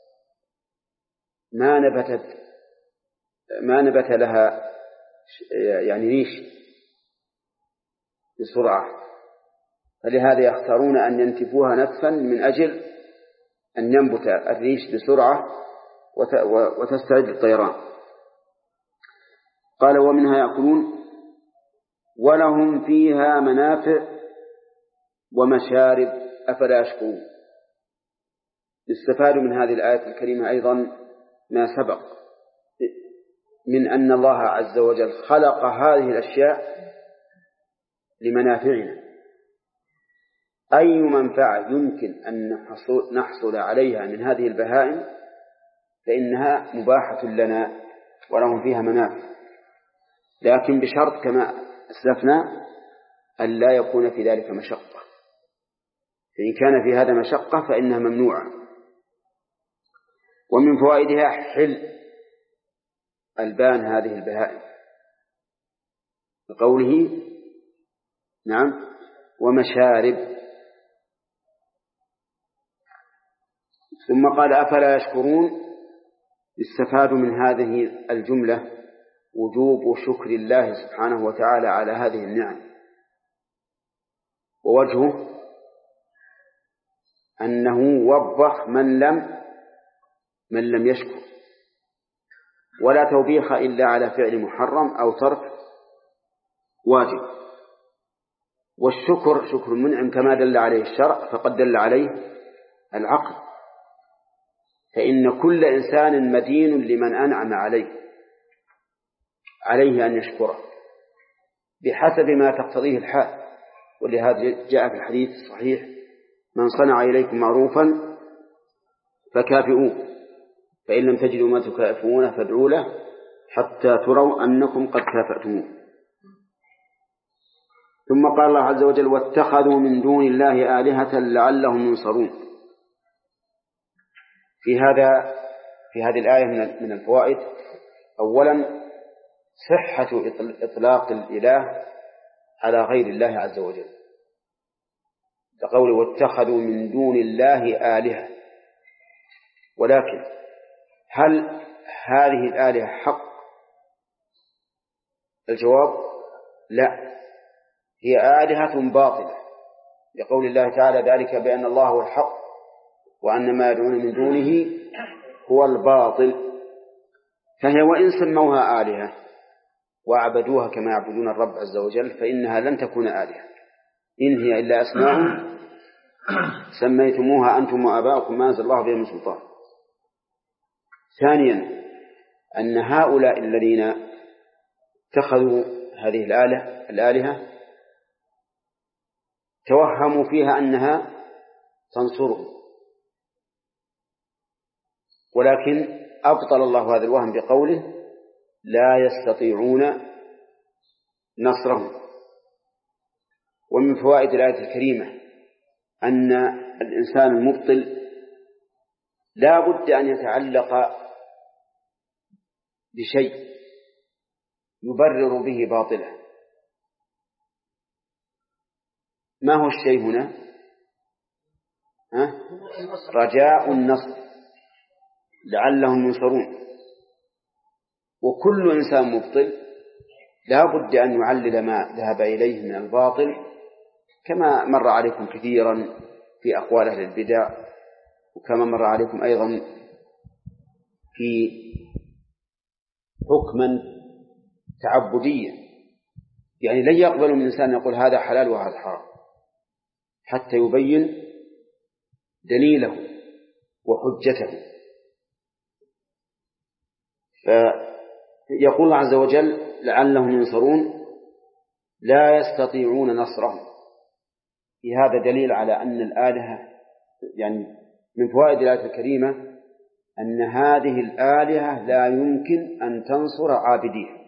ما نبت لها يعني ريش بسرعة، فلهذا يختارون أن ينتفوها نتفا من أجل أن ينبت الريش بسرعة وتستعد الطيران. قال ومنها يأكلون ولهم فيها منافع ومشارب أفلا يشكرون. يستفاد من هذه الآية الكريمة أيضا ما سبق من أن الله عز وجل خلق هذه الأشياء لمنافعنا، أي منفعة يمكن أن نحصل عليها من هذه البهائم فإنها مباحة لنا ولهم فيها منافع، لكن بشرط كما أسلفنا أن لا يكون في ذلك مشقة، فإن كان في هذا مشقة فإنها ممنوعة. ومن فوائدها حل ألبان هذه البهائم بقوله نعم ومشارب. ثم قال أفلا يشكرون. يستفاد من هذه الجملة وجوب شكر الله سبحانه وتعالى على هذه النعم، ووجهه أنه وبخ من لم يشكر، ولا توبيخ إلا على فعل محرم أو ترك واجب. والشكر شكر المنعم كما دل عليه الشرع فقد دل عليه العقل، فإن كل إنسان مدين لمن أنعم عليه أن يشكره بحسب ما تقتضيه الحال. ولهذا جاء في الحديث الصحيح: من صنع إليكم معروفا فكافئوه، فإن لم تجدوا ما تكافئونه فادعوا له حتى تروا أنكم قد كافأتموه. ثم قال الله عز وجل: واتخذوا من دون الله آلهة لعلهم ينصرون. في هذه الآية من الفوائد: أولا صحة إطلاق الإله على غير الله عز وجل، كقوله: واتخذوا من دون الله آلهة. ولكن هل هذه الآلهة حق؟ الجواب: لا، هي آلهة باطلة، لقول الله تعالى: ذلك بأن الله هو الحق وأن ما يدعون من دونه هو الباطل. فهي وإن سموها آلهة وعبدوها كما يعبدون الرب عز وجل فإنها لن تكون آلهة، إن هي إلا أسماء سميتموها أنتم وآباؤكم ما أنزل الله بها من سلطان. ثانيا أن هؤلاء الذين اتخذوا هذه الآلهة توهموا فيها أنها تنصرهم، ولكن أبطل الله هذا الوهم بقوله: لا يستطيعون نصرهم. ومن فوائد الآية الكريمة أن الإنسان المبطل لا بد أن يتعلق بشيء يبرر به باطله. ما هو الشيء هنا؟ رجاء النصر لعلهم ينصرون. وكل إنسان مبطل لا بد أن يعلل ما ذهب إليه من الباطل، كما مر عليكم كثيرا في أقوال أهل البدع، وكما مر عليكم أيضا في حكما تعبديا، يعني لن يقبل من إنسان يقول هذا حلال وهذا حرام حتى يبين دليله وحجته. فيقول الله عز وجل: لعلهم ينصرون، لا يستطيعون نصرهم. في هذا دليل على أن الآلهة، يعني من فوائد الآية الكريمة أن هذه الآلهة لا يمكن أن تنصر عابديها،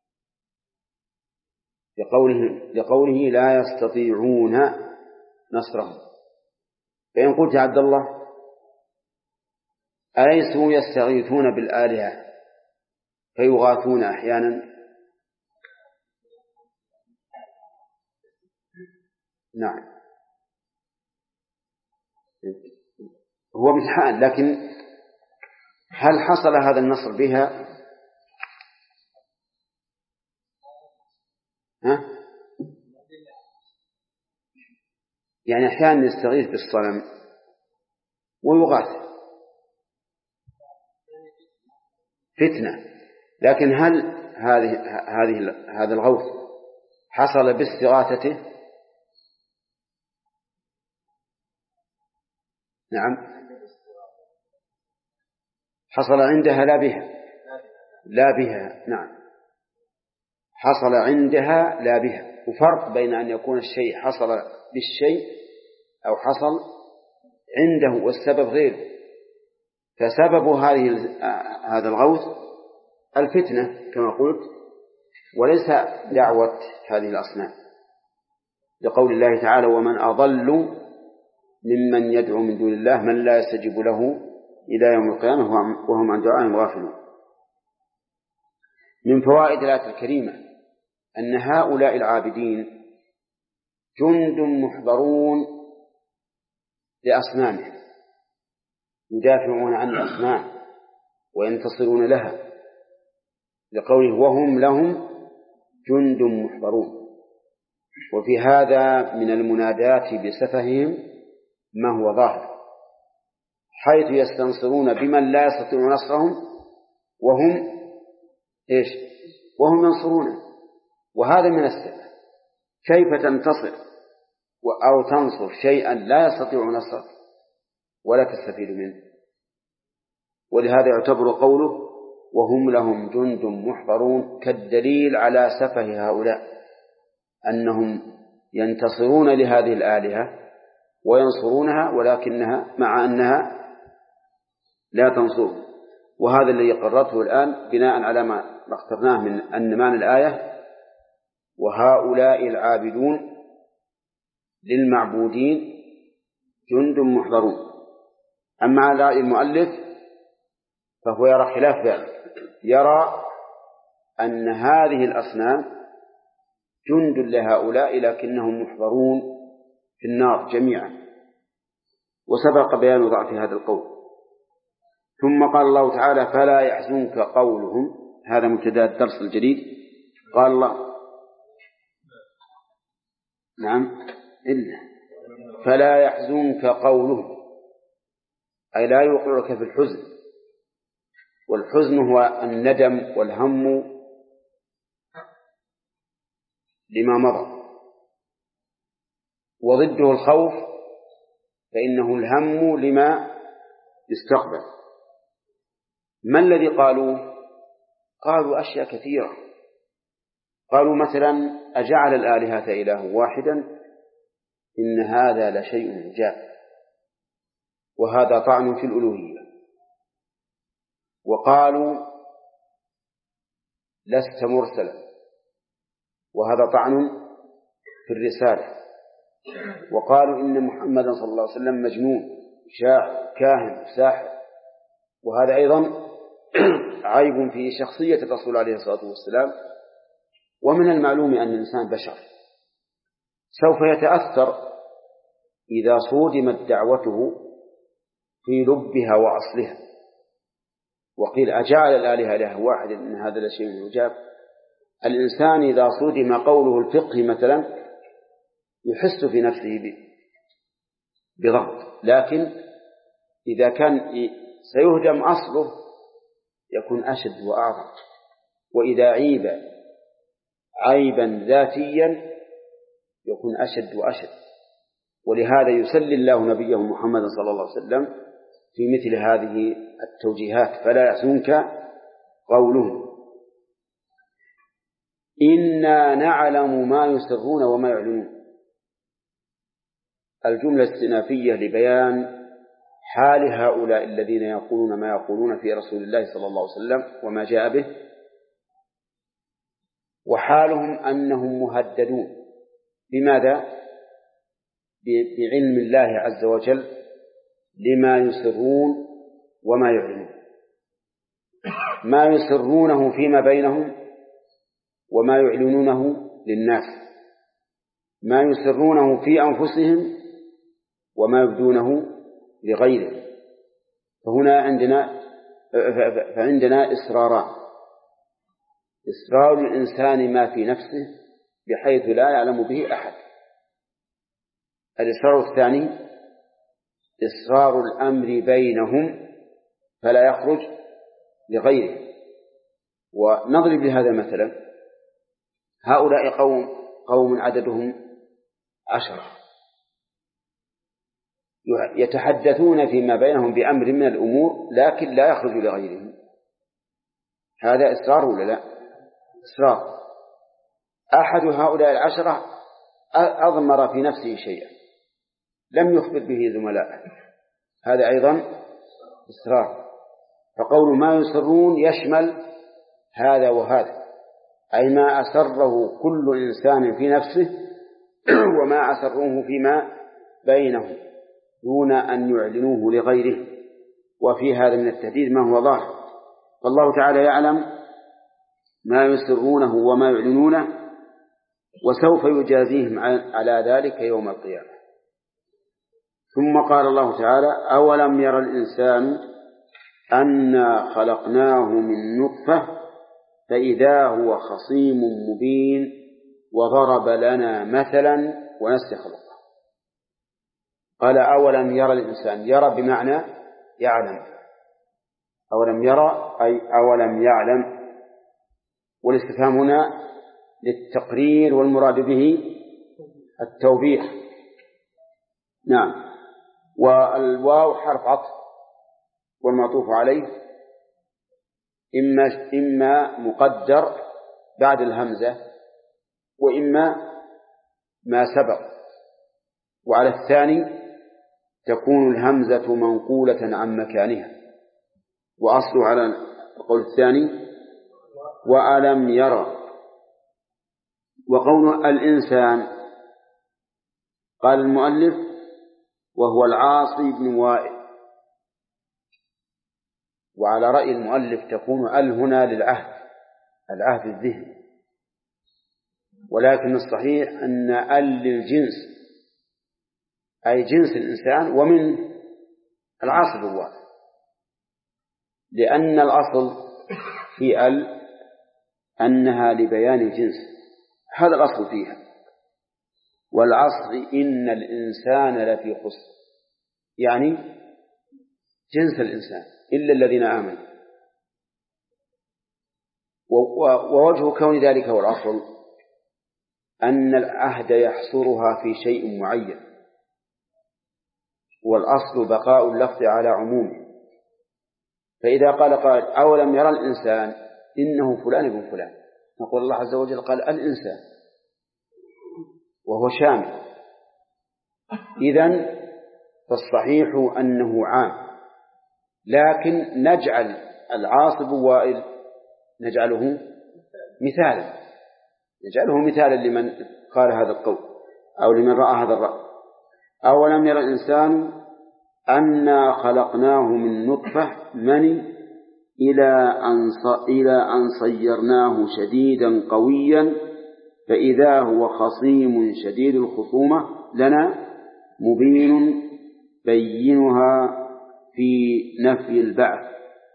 لقوله لا يستطيعون نصرهم. فإن قلت يا عبد الله: أليسوا يستغيثون بالآلهة فيغاثون أحيانا؟ نعم، هو امتحان، لكن هل حصل هذا النصر بها؟ يعني أحيانا يستغيث بالصنم ويغاث، فتنة. لكن هل هذا الغوث حصل باستغاثته؟ نعم، حصل عندها لا بها. نعم، حصل عندها لا بها. وفرق بين أن يكون الشيء حصل بالشيء أو حصل عنده والسبب غيره. فسبب هذا الغوث الفتنة كما قلت، وليس دعوة هذه الأصنام، لقول الله تعالى: ومن أضل ممن يدعو من دون الله من لا يستجيب له إلى يوم القيامة وهم عن دعائهم غافلون. من فوائد الآية الكريمة أن هؤلاء العابدين جند محضرون لأصنامهم، يدافعون عن الأصنام وينتصرون لها، لقوله: وهم لهم جند محضرون. وفي هذا من المنادات بسفههم ما هو ظاهر، حيث يستنصرون بمن لا يستطيع نصرهم وهم وهم ينصرونه. وهذا من السحر. كيف تنتصر أو تنصر شيئا لا يستطيع نصره ولا تستفيد منه؟ ولهذا يعتبر قوله وهم لهم جند محضرون كالدليل على سفه هؤلاء، أنهم ينتصرون لهذه الآلهة وينصرونها ولكنها مع أنها لا تنصر. وهذا الذي قررته الآن بناء على ما اخترناه من أن معنى الآية وهؤلاء العابدون للمعبودين جند محضرون. أما على المؤلف فهو يرى خلاف ذلك، يرى أن هذه الأصنام جند لهؤلاء لكنهم محضرون في النار جميعا، وسبق بيان ضعف هذا القول. ثم قال الله تعالى فلا يحزنك قولهم، هذا مبتدأ الدرس الجديد. قال الله نعم إلا فلا يحزنك قولهم، أي لا يوقعك في الحزن. والحزن هو الندم والهم لما مضى، وضده الخوف فإنه الهم لما يستقبل. ما الذي قالوا؟ قالوا أشياء كثيرة. قالوا مثلا أجعل الآلهة إله واحدا إن هذا لشيء عجاب، وهذا طعن في الألوهية. وقالوا لست مرسلا، وهذا طعن في الرسالة. وقالوا إن محمدا صلى الله عليه وسلم مجنون شاعر كاهن ساحر، وهذا أيضا عيب في شخصية الرسول عليه الصلاة والسلام. ومن المعلوم أن الإنسان بشر سوف يتأثر إذا صودمت دعوته في لبها وأصلها. وقيل أجعل الآلهة إله واحد إن هذا لشيء عجاب. الإنسان إذا صودم قوله الفقه مثلا يحس في نفسه بضغط، لكن إذا كان سيهدم أصله يكون أشد وأعظم. وإذا عيب عيبا ذاتيا يكون أشد وأشد. ولهذا يسلي الله نبيه محمد صلى الله عليه وسلم في مثل هذه التوجيهات فلا يحزنك قولهم إنا نعلم ما يسرون وما يعلنون. الجملة استئنافية لبيان حال هؤلاء الذين يقولون ما يقولون في رسول الله صلى الله عليه وسلم وما جاء به، وحالهم أنهم مهددون بماذا؟ بعلم الله عز وجل لما يسرون وما يعلنون، ما يسرونه فيما بينهم وما يعلنونه للناس، ما يسرونه في أنفسهم وما يبدونه لغيره. فعندنا إسراران: إسرار الإنسان ما في نفسه بحيث لا يعلم به أحد. الإسرار الثاني إسرار الأمر بينهم فلا يخرج لغيره. ونضرب بهذا مثلا: هؤلاء قوم عددهم 10 يتحدثون فيما بينهم بأمر من الأمور لكن لا يخرج لغيرهم. هذا إسرار ولا لا؟ إسرار. أحد هؤلاء 10 أضمر في نفسه شيئا لم يخبر به زملائه، هذا أيضا إسرار. فقول ما يسرون يشمل هذا وهذا، أي ما أسره كل إنسان في نفسه وما أسروه فيما بينهم دون أن يعلنوه لغيره. وفي هذا من التهديد ما هو ظاهر، فالله تعالى يعلم ما يسرونه وما يعلنونه، وسوف يجازيهم على ذلك يوم القيامة. ثم قال الله تعالى: أولم يرى الإنسان أنا خلقناه من نطفة فإذا هو خصيم مبين وضرب لنا مثلا ونسي خلقه. قال أولم يرى الإنسان، يرى بمعنى يعلم. أولم يرى أي أولم يعلم. والاستفهام هنا للتقرير والمراد به التوبيخ. نعم. والواو حرف عطف والمعطوف عليه إما مقدر بعد الهمزة وإما ما سبق. وعلى الثاني تكون الهمزة منقولة عن مكانها، وأصله على القول الثاني وألم يرى. وقول الإنسان قال المؤلف وهو العاصي بن وائل، وعلى رأي المؤلف تكون هنا للعهد، العهد الذهني، ولكن الصحيح أن للجنس أي جنس الإنسان ومن العاصي بن وائل، لأن الأصل في أنها لبيان الجنس، هذا الأصل فيها. والعصر إن الإنسان لفي خسر، يعني جنس الإنسان إلا الذين آمنوا. ووجه كون ذلك هو الأصل أن العهد يحصرها في شيء معين، والأصل بقاء اللفظ على عمومه. فإذا قال قائل أولم يرى الإنسان إنه فلان ابن فلان، نقول الله عز وجل قال الإنسان وهو شامل. إذن فالصحيح أنه عام، لكن نجعل العاصب وائل نجعله مثالا لمن قال هذا القول أو لمن رأى هذا الرأي. أولم يرى الإنسان أنا خلقناه من نطفة مني إلى أن صيرناه شديدا قويا فإذا هو خصيم شديد الخصومة لنا مبين بينها في نفي البعث.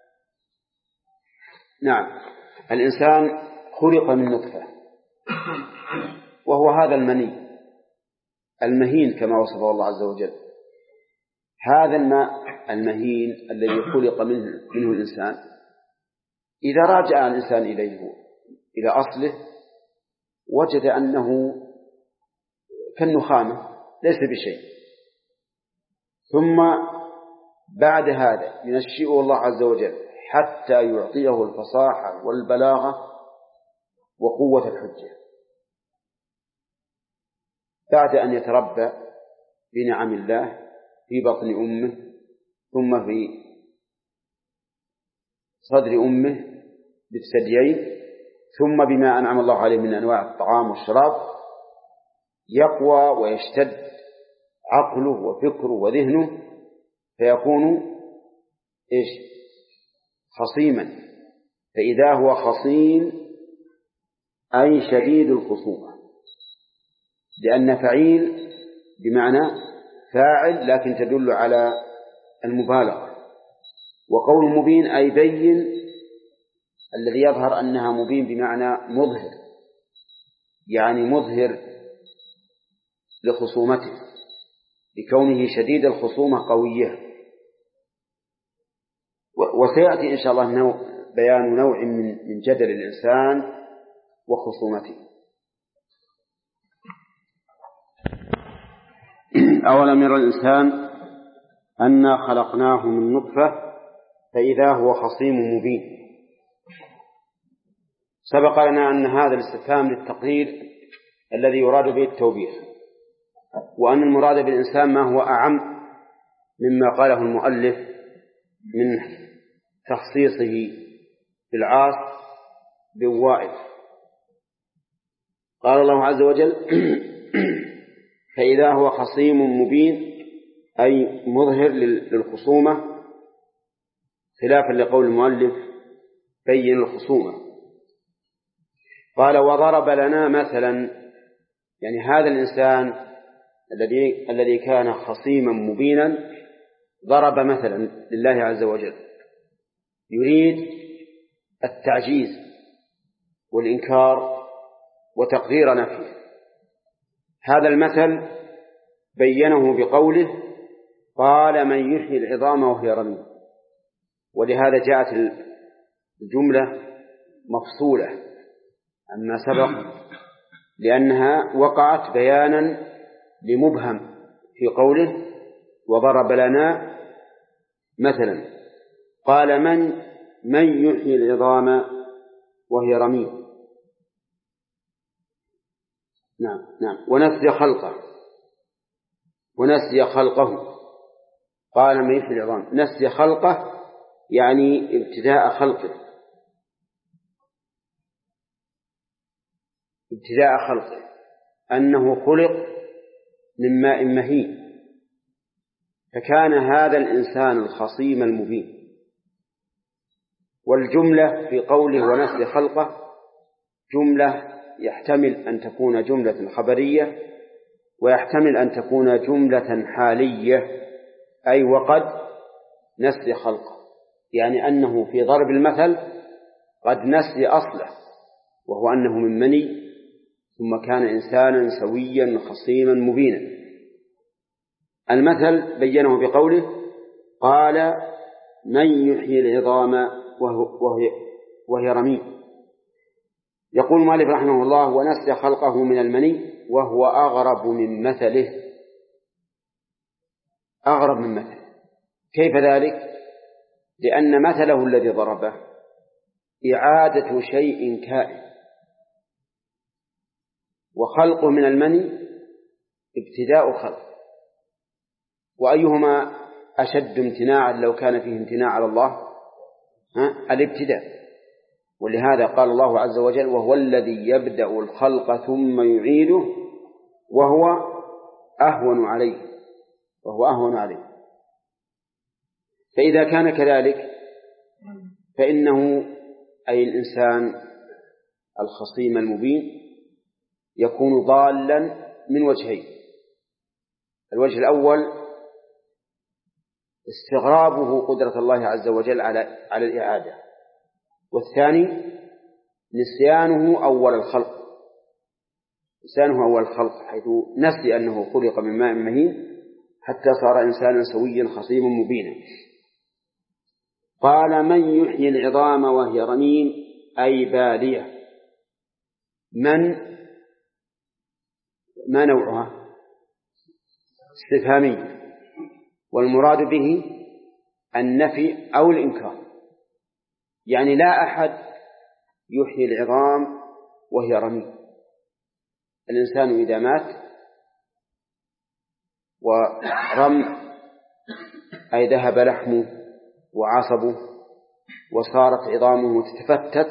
نعم، الإنسان خلق من نطفة، وهو هذا المني المهين كما وصفه الله عز وجل. هذا الماء المهين الذي خلق منه الإنسان، إذا راجع الإنسان إلى أصله وجد أنه كالنخامة ليس بشيء، ثم بعد هذا ينشئه الله عز وجل حتى يعطيه الفصاحة والبلاغة وقوة الحجة بعد أن يتربى بنعم الله في بطن أمه ثم في صدر أمه بالثديين ثم بما أنعم الله عليه من أنواع الطعام والشراب، يقوى ويشتد عقله وفكره وذهنه فيكون خصيما. فإذا هو خصيم أي شديد الخصومة، لأن فعيل بمعنى فاعل لكن تدل على المبالغة. وقول مبين أي بين، الذي يظهر أنها مبين بمعنى مظهر، يعني مظهر لخصومته لكونه شديد الخصومة قوية. وسيأتي إن شاء الله بيان نوع من جدل الإنسان وخصومته. أولم يرى الإنسان أنا خلقناه من نطفة فإذا هو خصيم مبين. سبق لنا أن هذا الاستفهام للتقرير الذي يراد به التوبيخ، وأن المراد بالإنسان ما هو أعم مما قاله المؤلف من تخصيصه بالعاص بالوائل. قال الله عز وجل فإذا هو خصيم مبين أي مظهر للخصومة، خلافا لقول المؤلف بين الخصومة. قال وضرب لنا مثلا، يعني هذا الإنسان الذي كان خصيما مبينا ضرب مثلا لله عز وجل، يريد التعجيز والإنكار وتقدير نفيه. هذا المثل بينه بقوله قال من يحيي العظام وهي رميم. ولهذا جاءت الجملة مفصولة عما سبق، لأنها وقعت بيانا لمبهم في قوله وضرب لنا مثلا. قال من يحيي العظام وهي رميم. نعم ونسي خلقه. قال من يحيي العظام، نسي خلقه يعني ابتداء خلقه، أنه خلق من ماء مهين، فكان هذا الإنسان الخصيم المبين. والجملة في قوله ونسي خلقه جملة يحتمل أن تكون جملة خبرية، ويحتمل أن تكون جملة حالية، أي وقد نسي خلقه، يعني أنه في ضرب المثل قد نسي أصله، وهو أنه من مني ثم كان إنسانا سويا خصيما مبينا. المثل بينه بقوله قال من يحيي العظام وهي رميم. يقول مالك رحمه الله ونسي خلقه من المني وهو أغرب من مثله. أغرب من مثله كيف ذلك؟ لأن مثله الذي ضربه إعادة شيء كائن، وخلقه من المني ابتداء خلق، وأيهما أشد امتناعا لو كان فيه امتناع على الله؟ الابتداء. ولهذا قال الله عز وجل وهو الذي يبدأ الخلق ثم يعيده وهو أهون عليه. فإذا كان كذلك فإنه أي الإنسان الخصيم المبين يكون ضالا من وجهين. الوجه الأول استغرابه قدرة الله عز وجل على الإعادة، والثاني نسيانه أول الخلق حيث نسي أنه خلق من ماء مهين حتى صار إنسانا سويا خصيما مبينا. قال من يحيي العظام وهي رميم أي بالية. ما نوعها؟ استفهامي، والمراد به النفي أو الإنكار، يعني لا أحد يحيي العظام وهي رميم. الإنسان إذا مات ورم أي ذهب لحمه وعصبه وصارت عظامه تتفتت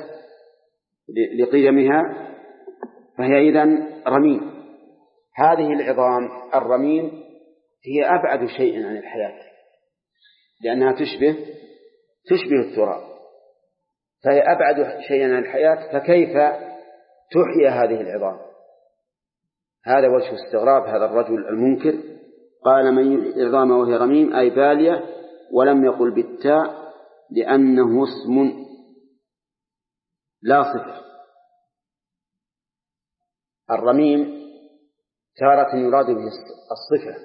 لقيمها فهي إذن رميم. هذه العظام الرميم هي أبعد شيء عن الحياة، لأنها تشبه التراب، فهي أبعد شيء عن الحياة، فكيف تحيي هذه العظام؟ هذا وجه استغراب هذا الرجل المنكر. قال من يحيي العظام وهي رميم أي بالية، ولم يقل بالتاء لأنه اسم لا صفة. الرميم تارة يراد به الصفة،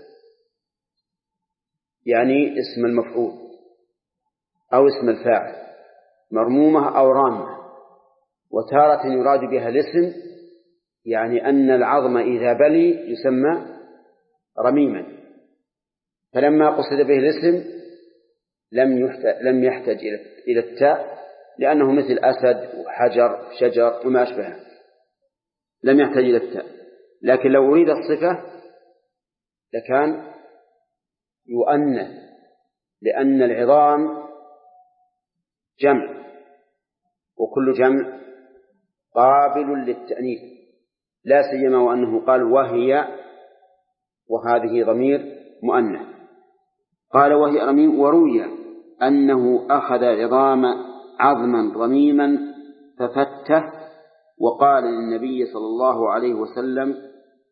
يعني اسم المفعول أو اسم الفاعل، مرمومة أو رامة. وتارة يراد بها الاسم، يعني أن العظم إذا بلي يسمى رميما. فلما قصد به الاسم لم يحتاج إلى التاء، لأنه مثل أسد وحجر شجر وما أشبهه، لم يحتاج إلى التاء. لكن لو أريد الصفة لكان يؤنث، لأن العظام جمع، وكل جمع قابل للتأنيث، لا سيما وأنه قال وهي، وهذه ضمير مؤنث. قال وهي رميم. وروي أنه أخذ عظما رميما ففته وقال للنبي صلى الله عليه وسلم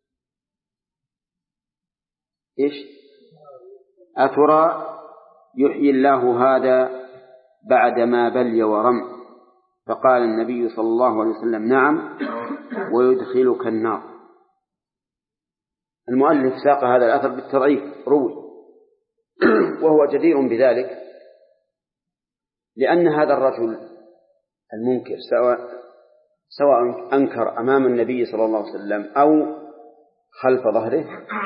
أترى يحيي الله هذا بعدما بلي ورم؟ فقال النبي صلى الله عليه وسلم نعم ويدخلك النار. المؤلف ساق هذا الأثر بالتضعيف روي، وهو جدير بذلك، لأن هذا الرجل المنكر سواء أنكر أمام النبي صلى الله عليه وسلم أو خلف ظهره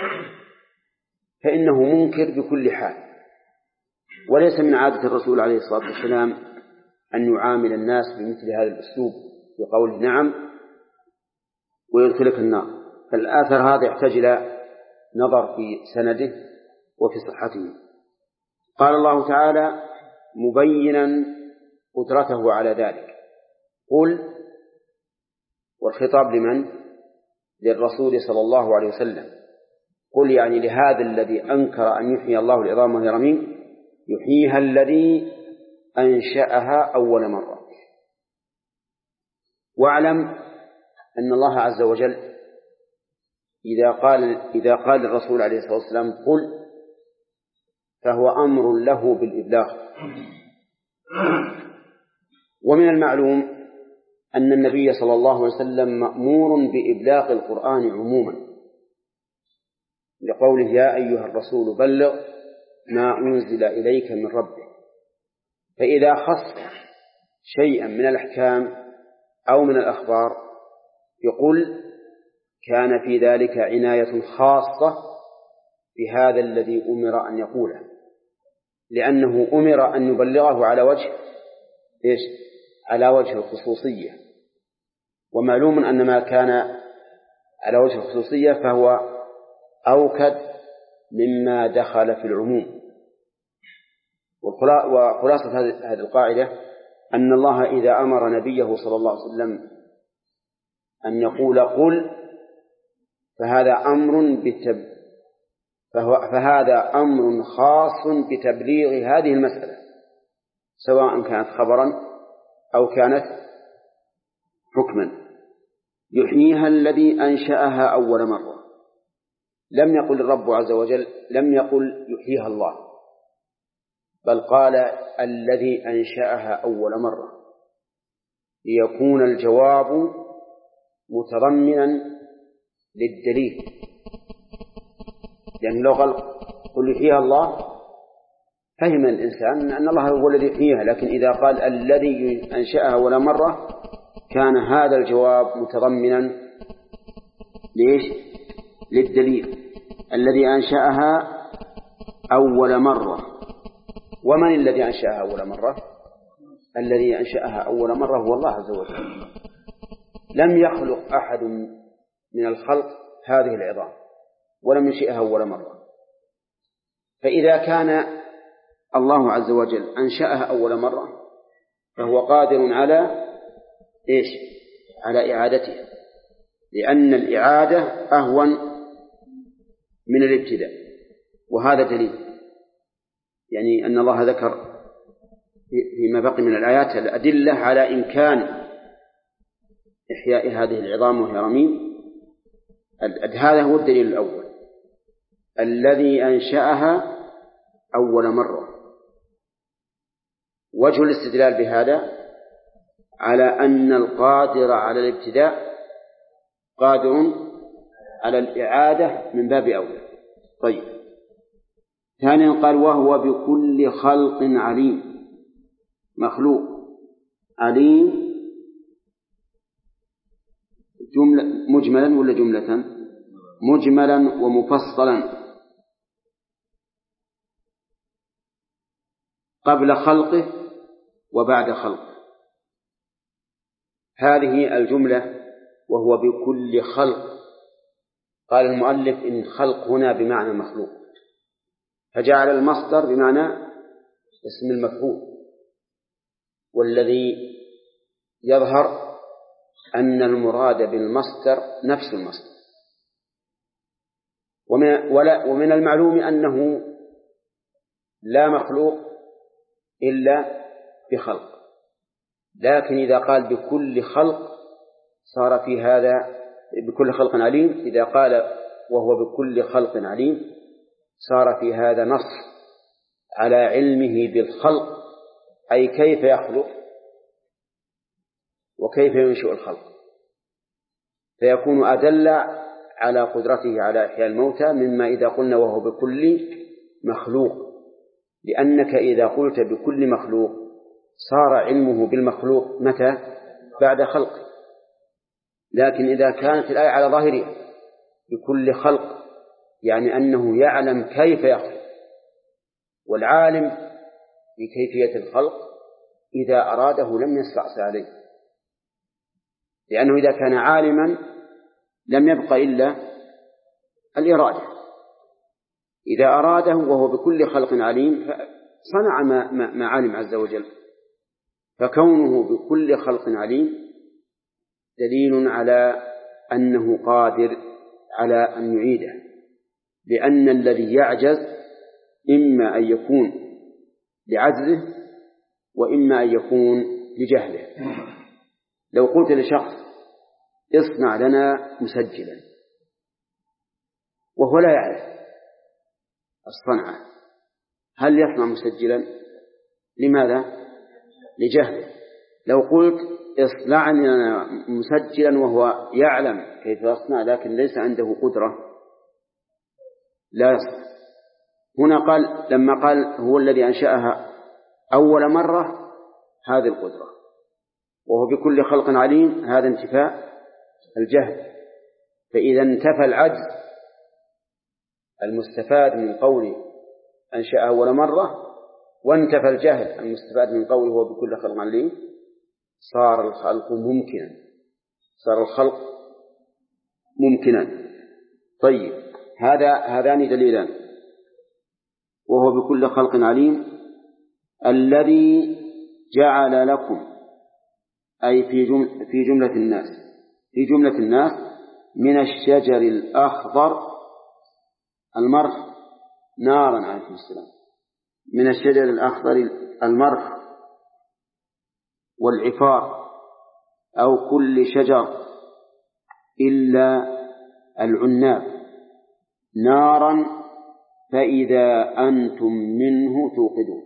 فإنه منكر بكل حال، وليس من عادة الرسول عليه الصلاة والسلام أن يعامل الناس بمثل هذا الأسلوب بقوله نعم ويدخلك النار. فالآثر هذا يحتاج إلى نظر في سنده وفي صحته. قال الله تعالى مبينا قدرته على ذلك قل، والخطاب لمن؟ للرسول صلى الله عليه وسلم. قل يعني لهذا الذي أنكر أن يحيي الله العظام وهي رميم يحييها الذي أنشأها أول مرة. واعلم أن الله عز وجل إذا قال الرسول عليه الصلاة والسلام قل فهو أمر له بالإبلاغ. ومن المعلوم أن النبي صلى الله عليه وسلم مأمور بإبلاغ القرآن عموما لقوله يا أيها الرسول بلغ ما أنزل إليك من ربك. فإذا خص شيئا من الأحكام أو من الأخبار يقول كان في ذلك عناية خاصة بهذا الذي أمر أن يقوله، لأنه أمر أن يبلغه على وجه على وجه الخصوصية، ومعلوم أن ما كان على وجه الخصوصية فهو أوكد مما دخل في العموم. وخلاصة هذه القاعدة أن الله إذا أمر نبيه صلى الله عليه وسلم أن يقول قل فهذا أمر خاص بتبليغ هذه المسألة، سواء كانت خبرا أو كانت حكما. يحييها الذي أنشأها أول مرة. لم يقل الرب عز وجل، لم يقل يحييها الله، بل قال الذي أنشأها أول مرة ليكون الجواب متضمنا للدليل. يعني لو قل يحييها الله فهم الإنسان أن الله هو الذي يحييها، لكن إذا قال الذي أنشأها أول مرة كان هذا الجواب متضمنا للدليل. الذي أنشأها أول مرة. ومن الذي أنشأها أول مرة؟ الذي أنشأها أول مرة هو الله عز وجل. لم يخلق أحد من الخلق هذه العظام ولم ينشئها أول مرة. فإذا كان الله عز وجل أنشأها أول مرة فهو قادر على على إعادتها، لأن الإعادة أهون من الابتداء. وهذا دليل يعني أن الله ذكر فيما بقي من الآيات الأدلة على إمكان إحياء هذه العظام وهي رميم. هذا هو الدليل الأول، الذي أنشأها أول مرة. وجه الاستدلال بهذا على أن القادر على الابتداء قادر على الإعادة من باب أولى. طيب، ثانيا قال وهو بكل خلق عليم. مخلوق عليم جملة مجملا ولا جملة؟ مجملا ومفصلا قبل خلقه وبعد خلقه. هذه الجملة وهو بكل خلق. قال المؤلف إن خلق هنا بمعنى مخلوق، فجعل المصدر بمعنى اسم المفعول، والذي يظهر أن المراد بالمصدر نفس المصدر. ومن المعلوم أنه لا مخلوق إلا بخلق، لكن إذا قال بكل خلق صار في هذا بكل خلق عليم. إذا قال وهو بكل خلق عليم صار في هذا نص على علمه بالخلق، أي كيف يخلق وكيف ينشئ الخلق، فيكون أدل على قدرته على إحياء الموتى مما إذا قلنا وهو بكل مخلوق. لأنك إذا قلت بكل مخلوق صار علمه بالمخلوق متى؟ بعد خلقه. لكن إذا كانت الآية على ظاهرها بكل خلق يعني أنه يعلم كيف يخلق، والعالم بكيفية الخلق إذا أراده لم يستعص عليه، لأنه إذا كان عالما لم يبق إلا الإرادة. إذا أراده وهو بكل خلق عليم صنع ما علم عز وجل. فكونه بكل خلق عليم دليل على أنه قادر على أن يعيده، لأن الذي يعجز إما أن يكون لعجزه وإما أن يكون لجهله. لو قلت لشخص اصنع لنا مسجلا وهو لا يعرف الصنعة، هل يصنع مسجلا؟ لماذا؟ لجهله. لو قلت اصنع لنا مسجلا وهو يعلم كيف يصنع لكن ليس عنده قدرة لا يصنع. هنا قال لما قال هو الذي أنشأها أول مرة هذه القدرة، وهو بكل خلق عليم هذا انتفاء الجهل. فإذا انتفى العجز المستفاد من قوله أنشأ أول مرة وانتفى الجهل المستفاد من قوله هو بكل خلق عليم، صار الخلق ممكنا، صار الخلق ممكنا. طيب هذان دليلان، وهو بكل خلق عليم الذي جعل لكم أي في جملة الناس من الشجر الأخضر المرخ نارا عليكم السلام، من الشجر الأخضر المرخ والعفار أو كل شجر إلا العناب نارا فإذا أنتم منه توقدون.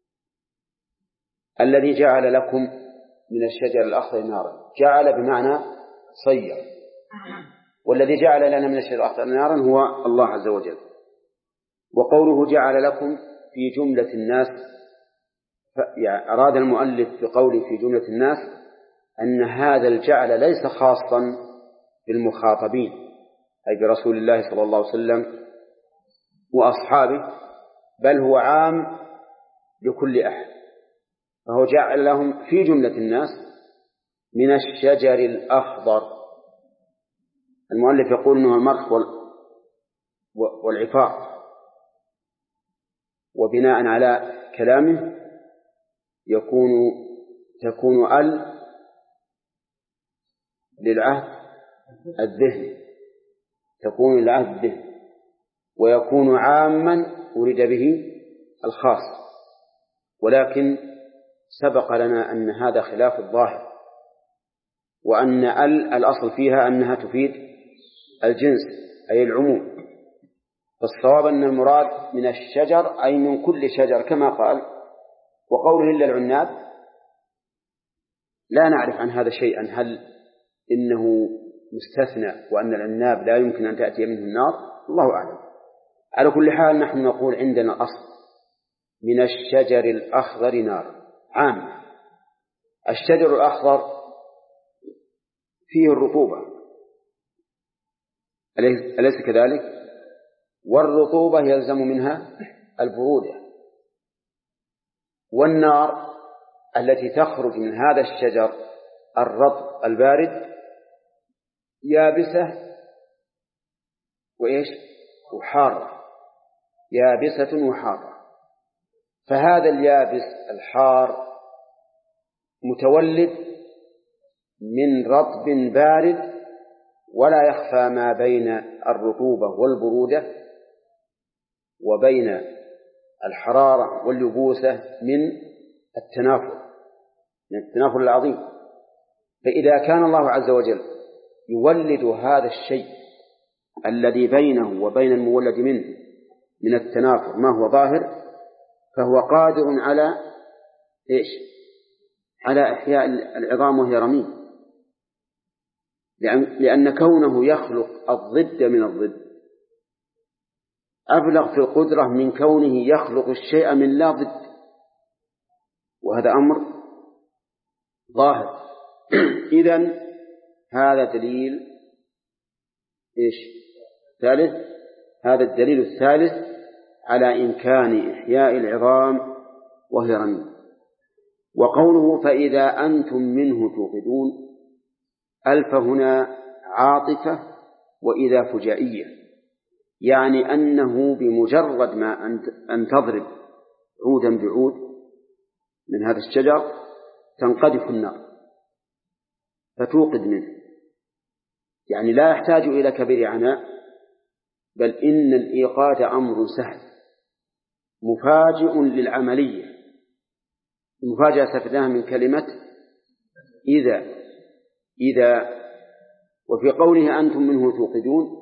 الذي جعل لكم من الشجر الأخضر نارا، جعل بمعنى صير، والذي جعل لنا من الشجر الأخضر نارا هو الله عز وجل. وقوله جعل لكم في جملة الناس، يعني أراد المؤلف بقوله في جملة الناس أن هذا الجعل ليس خاصا بالمخاطبين أي برسول الله صلى الله عليه وسلم وأصحابه، بل هو عام لكل أحد. فهو جعل لهم في جملة الناس من الشجر الأخضر. المؤلف يقول أنه المرخ والعفار، وبناء على كلامه تكون للعهد الذهني، تكون للعهد الذهني، ويكون عاما أريد به الخاص. ولكن سبق لنا أن هذا خلاف الظاهر، وأن الأصل فيها أنها تفيد الجنس أي العموم. فالصواب أن المراد من الشجر أي من كل شجر كما قال. وقوله إلا العناب لا نعرف عن هذا شيئا، هل إنه مستثنى وأن العناب لا يمكن أن تأتي منه النار؟ الله أعلم. على كل حال نحن نقول عندنا أصل من الشجر الأخضر نار عام. الشجر الأخضر فيه الرطوبة أليس كذلك؟ والرطوبة يلزم منها البرودة، والنار التي تخرج من هذا الشجر الرطب البارد يابسة وحارة، يابسة وحارة. فهذا اليابس الحار متولد من رطب بارد، ولا يخفى ما بين الرطوبة والبرودة وبين الحرارة واليبوسة من التنافر العظيم. فإذا كان الله عز وجل يولد هذا الشيء الذي بينه وبين المولد منه من التنافر ما هو ظاهر، فهو قادر على على إحياء العظام وهي رميم، لأن كونه يخلق الضد من الضد أبلغ في القدرة من كونه يخلق الشيء من لا ضد، وهذا أمر ظاهر. إذن هذا دليل إيش؟ ثالث. هذا الدليل الثالث على إمكان إحياء العظام وهي رميم. وقوله فإذا أنتم منه توقدون، ألف هنا عاطفة وإذا فجائية، يعني أنه بمجرد ما أن تضرب عودا بعود من هذا الشجر تنقذف النار فتوقد منه، يعني لا يحتاج إلى كبير عناء، بل إن الإيقاد أمر سهل مفاجئ للعملية. المفاجأة استفدناها من كلمة إذا. وفي قوله أنتم منه توقدون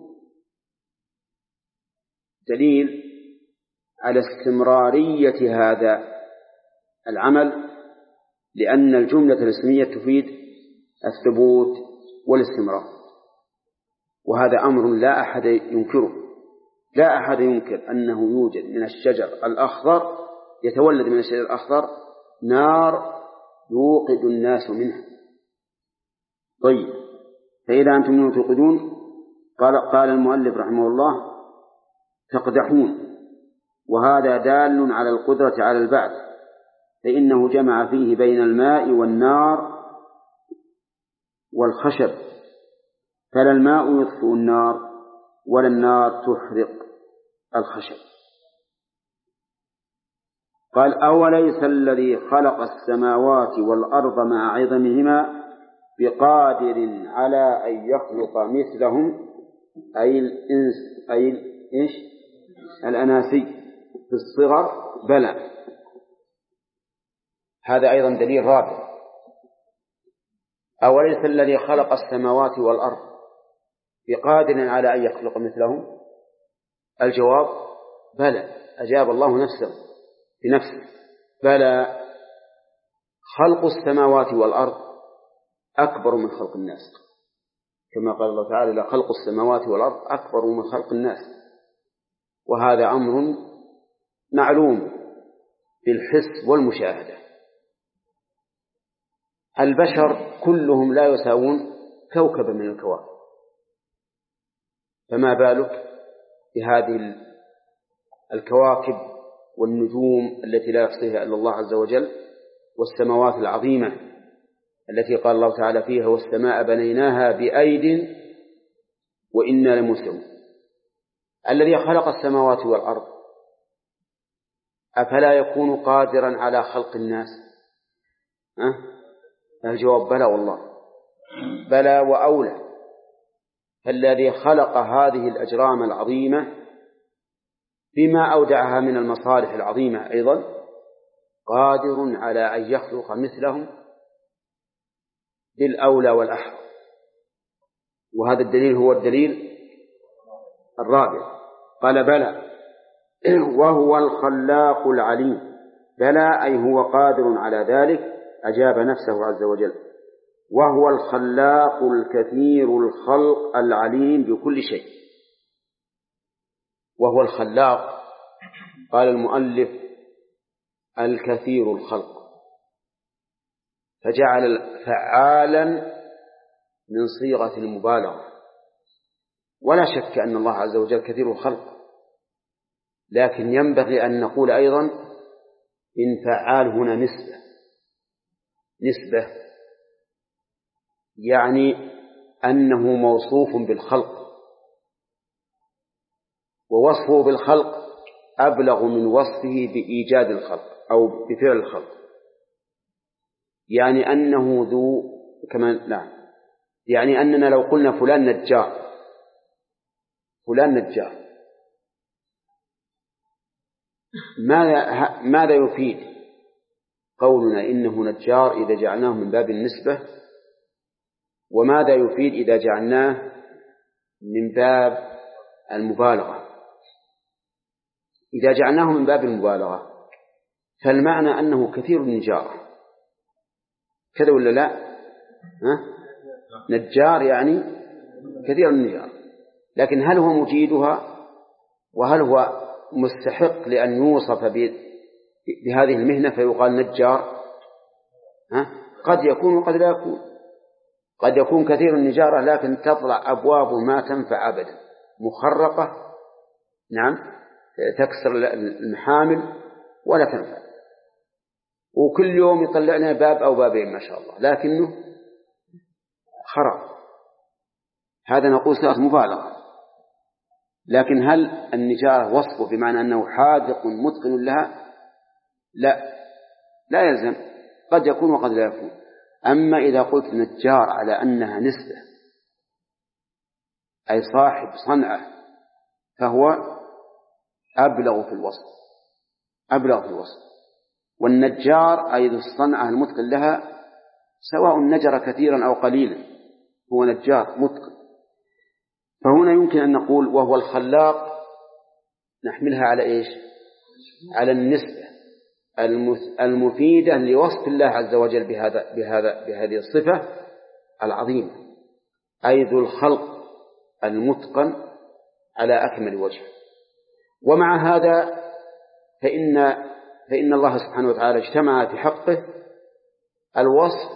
دليل على استمرارية هذا العمل، لأن الجملة الاسمية تفيد الثبوت والاستمرار، وهذا أمر لا أحد ينكره. لا أحد ينكر أنه يوجد من الشجر الأخضر، يتولد من الشجر الأخضر نار يوقد الناس منها. طيب، فإذا أنتم منه توقدون قال المؤلف رحمه الله تقدحون، وهذا دال على القدرة على البعث، فإنه جمع فيه بين الماء والنار والخشب، فلا الماء يطفئ النار ولا النار تحرق الخشب. قال أوليس الذي خلق السماوات والأرض مع عظمهما بقادر على أن يخلق مثلهم، أي الإنس إيش؟ الأناسي في الصغر؟ بلى. هذا أيضا دليل رابع. أوليس الذي خلق السماوات والأرض بقادر على أن يخلق مثلهم؟ الجواب بلى. أجاب الله نفسه بنفسه، بلى. خلق السماوات والأرض أكبر من خلق الناس، كما قال الله تعالى لخلق السماوات والأرض أكبر من خلق الناس، وهذا أمر معلوم بالحس والمشاهدة. البشر كلهم لا يساوون كوكبا من الكواكب، فما بالك بهذه الكواكب والنجوم التي لا يحصيها إلا الله عز وجل، والسماوات العظيمة التي قال الله تعالى فيها والسماء بنيناها بأيد وإنا لموسعون. الذي خلق السماوات والأرض أفلا يكون قادرا على خلق الناس؟ الجواب بلى والله، بلى وأولى. فالذي خلق هذه الأجرام العظيمة بما أودعها من المصالح العظيمة أيضا قادر على أن يخلق مثلهم بالأولى والأحرى. وهذا الدليل هو الدليل الرابع. قال بلى وهو الخلاق العليم. بلى أي هو قادر على ذلك، أجاب نفسه عز وجل. وهو الخلاق الكثير الخلق العليم بكل شيء. وهو الخلاق، قال المؤلف الكثير الخلق، فجعل فعالا من صيغة المبالغة. ولا شك أن الله عز وجل كثير الخلق، لكن ينبغي أن نقول أيضا إن فعال هنا نسبة يعني أنه موصوف بالخلق، ووصفه بالخلق أبلغ من وصفه بإيجاد الخلق أو بفعل الخلق، يعني أنه ذو كمان. لا، يعني أننا لو قلنا فلان نجار، ماذا يفيد قولنا إنه نجار إذا جعلناه من باب النسبة؟ وماذا يفيد إذا جعلناه من باب المبالغة؟ إذا جعلناه من باب المبالغة فالمعنى أنه كثير النجارة، كذا ولا لا؟ نجار يعني كثير النجارة، لكن هل هو مجيدها؟ وهل هو مستحق لأن يوصف بهذه المهنة فيقال نجار؟ قد يكون وقد لا يكون. قد يكون كثير النجارة لكن تطلع أبواب ما تنفع أبدا، مخرقة، نعم، تكسر المحامل ولا تنفع، وكل يوم يطلعنا باب أو بابين ما شاء الله، لكنه خرق. هذا نقول صيغة مبالغة. لكن هل النجارة وصفه بمعنى أنه حاذق متقن لها؟ لا يلزم، قد يكون وقد لا يكون. أما إذا قلت نجار على أنها نسبة، أي صاحب صنعة، فهو أبلغ في الوصف. والنجار أي ذو الصنعة المتقن لها، سواء نجر كثيرا أو قليلا، هو نجار متقن. فهنا يمكن أن نقول وهو الخلاق، نحملها على إيش؟ على النسبة المفيدة لوصف الله عز وجل بهذه الصفة العظيمة، أي ذو الخلق المتقن على أكمل وجه. ومع هذا فإن الله سبحانه وتعالى اجتمع في حقه الوصف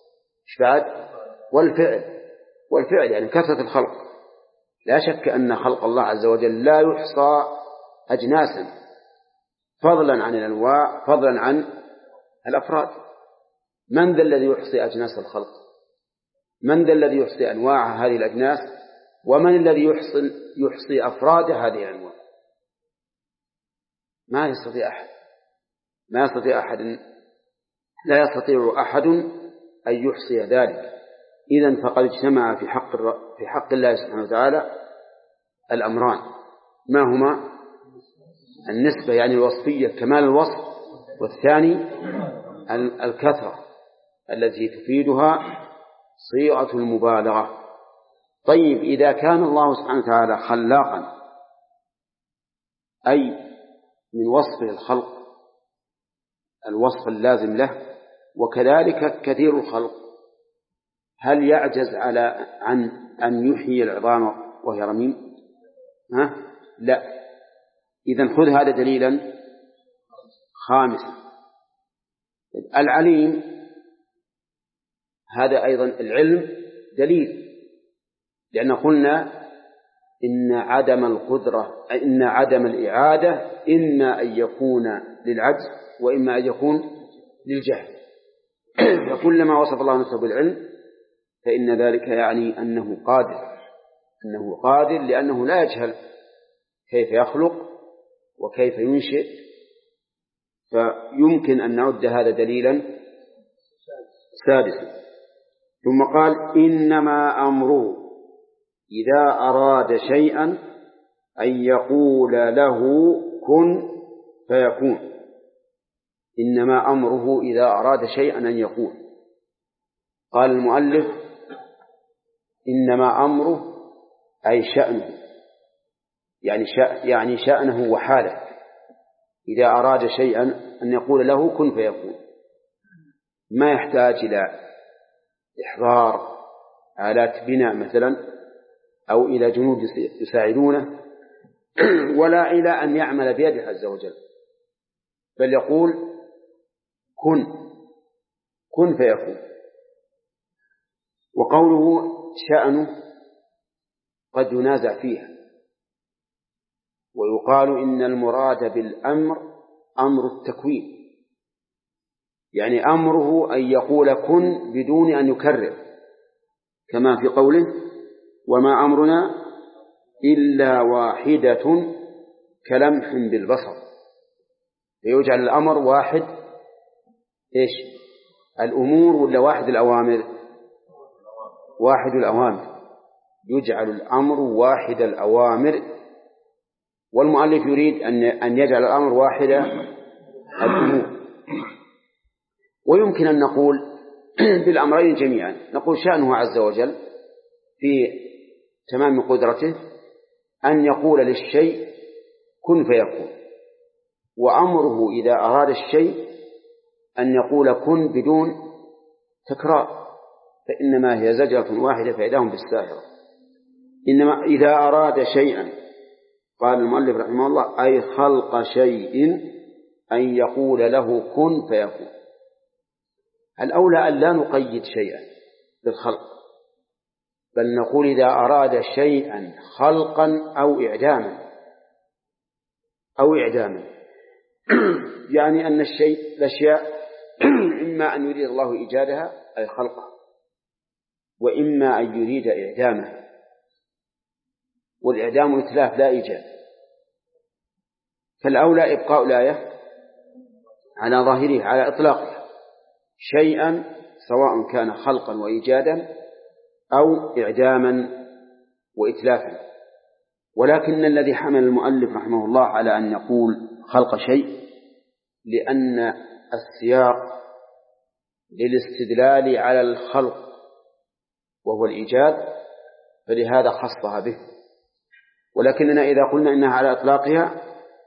والفعل، يعني كثرة الخلق. لا شك أن خلق الله عز وجل لا يحصى أجناسا، فضلا عن الأنواع، فضلا عن الأفراد. من ذا الذي يحصي أجناس الخلق؟ من ذا الذي يحصي أنواع هذه الأجناس؟ ومن الذي يحصي أفراد هذه الأنواع؟ ما يستطيع أحد، لا يستطيع أحد أن يحصي ذلك. إذن فقد اجتمع في حق الله سبحانه وتعالى الأمران، ما هما؟ النسبة يعني الوصفية، كمال الوصف، والثاني الكثرة التي تفيدها صيغة المبالغة. طيب، إذا كان الله سبحانه وتعالى خلاقا، أي من وصفه الخلق الوصف اللازم له، وكذلك كثير الخلق، هل يعجز عن أن يحيي العظام وهي رميم؟ لا. إذن خذ هذا دليلا خامسا. العليم، هذا أيضا العلم دليل، لأن قلنا إن عدم الإعادة إما أن يكون للعجز وإما أن يكون للجهل. فكلما وصف الله نفسه بالعلم فإن ذلك يعني أنه قادر لأنه لا يجهل كيف يخلق وكيف ينشئ. فيمكن أن نعد هذا دليلا سادسا. ثم قال إنما أمره إذا أراد شيئا أن يقول له كن فيكون. إنما أمره إذا أراد شيئا أن يقول. قال المؤلف إنما أمره أي شأنه، يعني شأنه وحاله. إذا أراد شيئا أن يقول له كن فيكون، ما يحتاج إلى إحضار آلات بناء مثلا أو إلى جنود يساعدونه، ولا إلى أن يعمل بيده عز وجل، بل يقول كن فيكون. وقوله شأنه قد ينازع فيها، ويقال إن المراد بالأمر أمر التكوين، يعني أمره أن يقول كن بدون أن يكرر، كما في قوله وما أمرنا إلا واحدة كلمح بالبصر. فيجعل الأمر واحد إيش؟ الأمور ولا واحد الأوامر؟ واحد الأوامر، يجعل الأمر واحد الأوامر. والمؤلف يريد أن يجعل الأمر واحد الأمور. ويمكن أن نقول بالأمرين جميعا، نقول شأنه عز وجل في تمام قدرته أن يقول للشيء كن فيكون، وأمره إذا أراد الشيء أن يقول كن بدون تكرار، فإنما هي زجرة واحدة فإذاهم بالساهرة. إنما إذا أراد شيئا، قال المؤلف رحمه الله، أي خلق شيء أن يقول له كن فيكون. الأولى أن لا نقيد شيئا بالخلق، بل نقول إذا أراد شيئا خلقا أو إعداما يعني أن الأشياء إما أن يريد الله إيجادها أي خلقها، وإما أن يريد إعدامها، والإعدام إتلاف لا إيجاد. فالأولى إبقاء الآية على ظاهره على إطلاقها، شيئا سواء كان خلقا وإيجادا أو إعداما وإتلافا. ولكن الذي حمل المؤلف رحمه الله على أن يقول خلق شيء لأن السياق للاستدلال على الخلق وهو الإيجاد، فلهذا خصها به. ولكننا إذا قلنا إنها على إطلاقها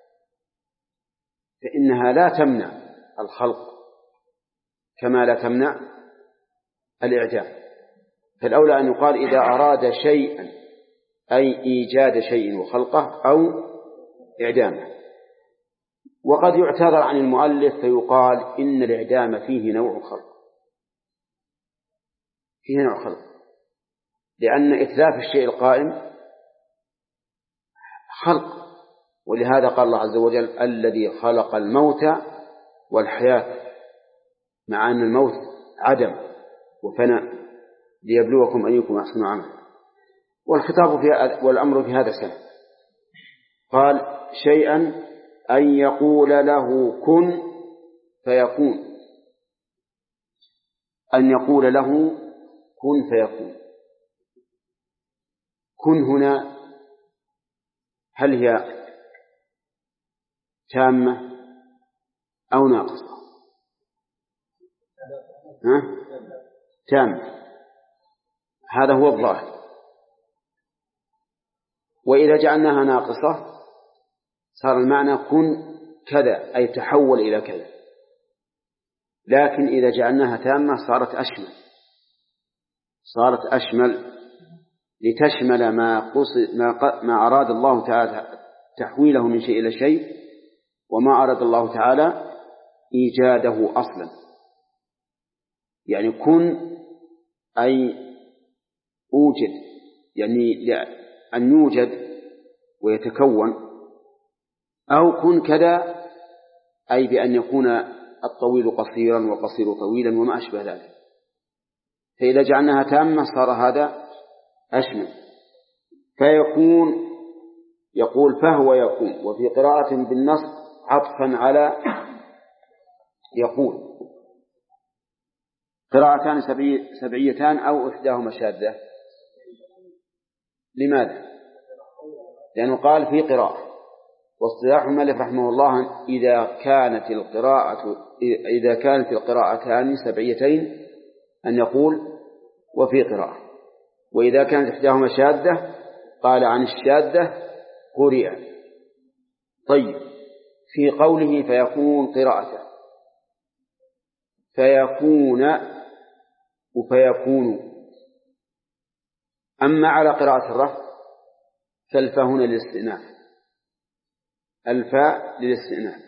فإنها لا تمنع الخلق كما لا تمنع الإعدام. فالأولى أن يقال إذا أراد شيئا أي إيجاد شيء وخلقه أو إعدامه. وقد يعتذر عن المؤلف فيقال إن الإعدام فيه نوع خلق، لأن إتلاف الشيء القائم خلق. ولهذا قال الله عز وجل الذي خلق الموت والحياة، مع أن الموت عدم وفناء، ليبلوكم أيكم أحسن عملا. والخطاب والأمر في هذا سنة. قال شيئا أن يقول له كن فيكون، أن يقول له كن فيكون. كن هنا هل هي تامة أو ناقصة؟ تامة، هذا هو الظاهر. وإذا جعلناها ناقصة صار المعنى كن كذا أي تحول إلى كذا. لكن إذا جعلناها تامة صارت أشمل لتشمل ما أراد الله تعالى تحويله من شيء إلى شيء، وما أراد الله تعالى إيجاده أصلا. يعني كن أي أوجد، يعني أن يوجد ويتكون، أو كن كذا أي بأن يكون الطويل قصيرا والقصير طويلا وما أشبه ذلك. فإذا جعلناها تامة صار هذا أشمل. فيكون يقول فهو يكون، وفي قراءة بالنص عطفا على يقول. قراءتان سبعيتان أو إحداهما شاذة. لماذا؟ لأنه قال في قراءة، واصطلاح المؤلف رحمه الله إذا كانت القراءتان سبعيتين أن يقول وفي قراءة، وإذا كانت إحداهما شاذة قال عن الشاذة قرئ. طيب، في قوله فيكون قراءة فيكون وفيكون. أما على قراءة الرفع فالفاء هنا للاستئناف، الفاء للاستئناف.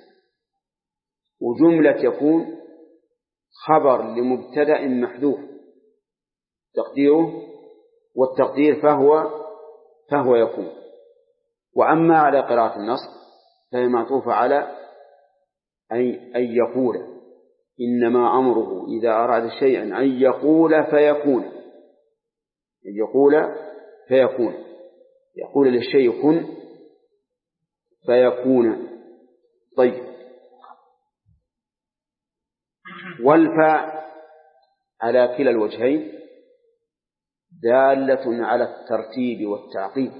وجملة يكون خبر لمبتدأ محذوف تقديره، والتقدير فهو يكون. وأما على قراءة النص فهي معطوفة على أن يقول، إنما أمره إذا أراد شيئا أن يقول فيكون، أن يقول فيكون، يقول للشيء كن فيكون. طيب، والفاء على كلا الوجهين دالة على الترتيب والتعقيب،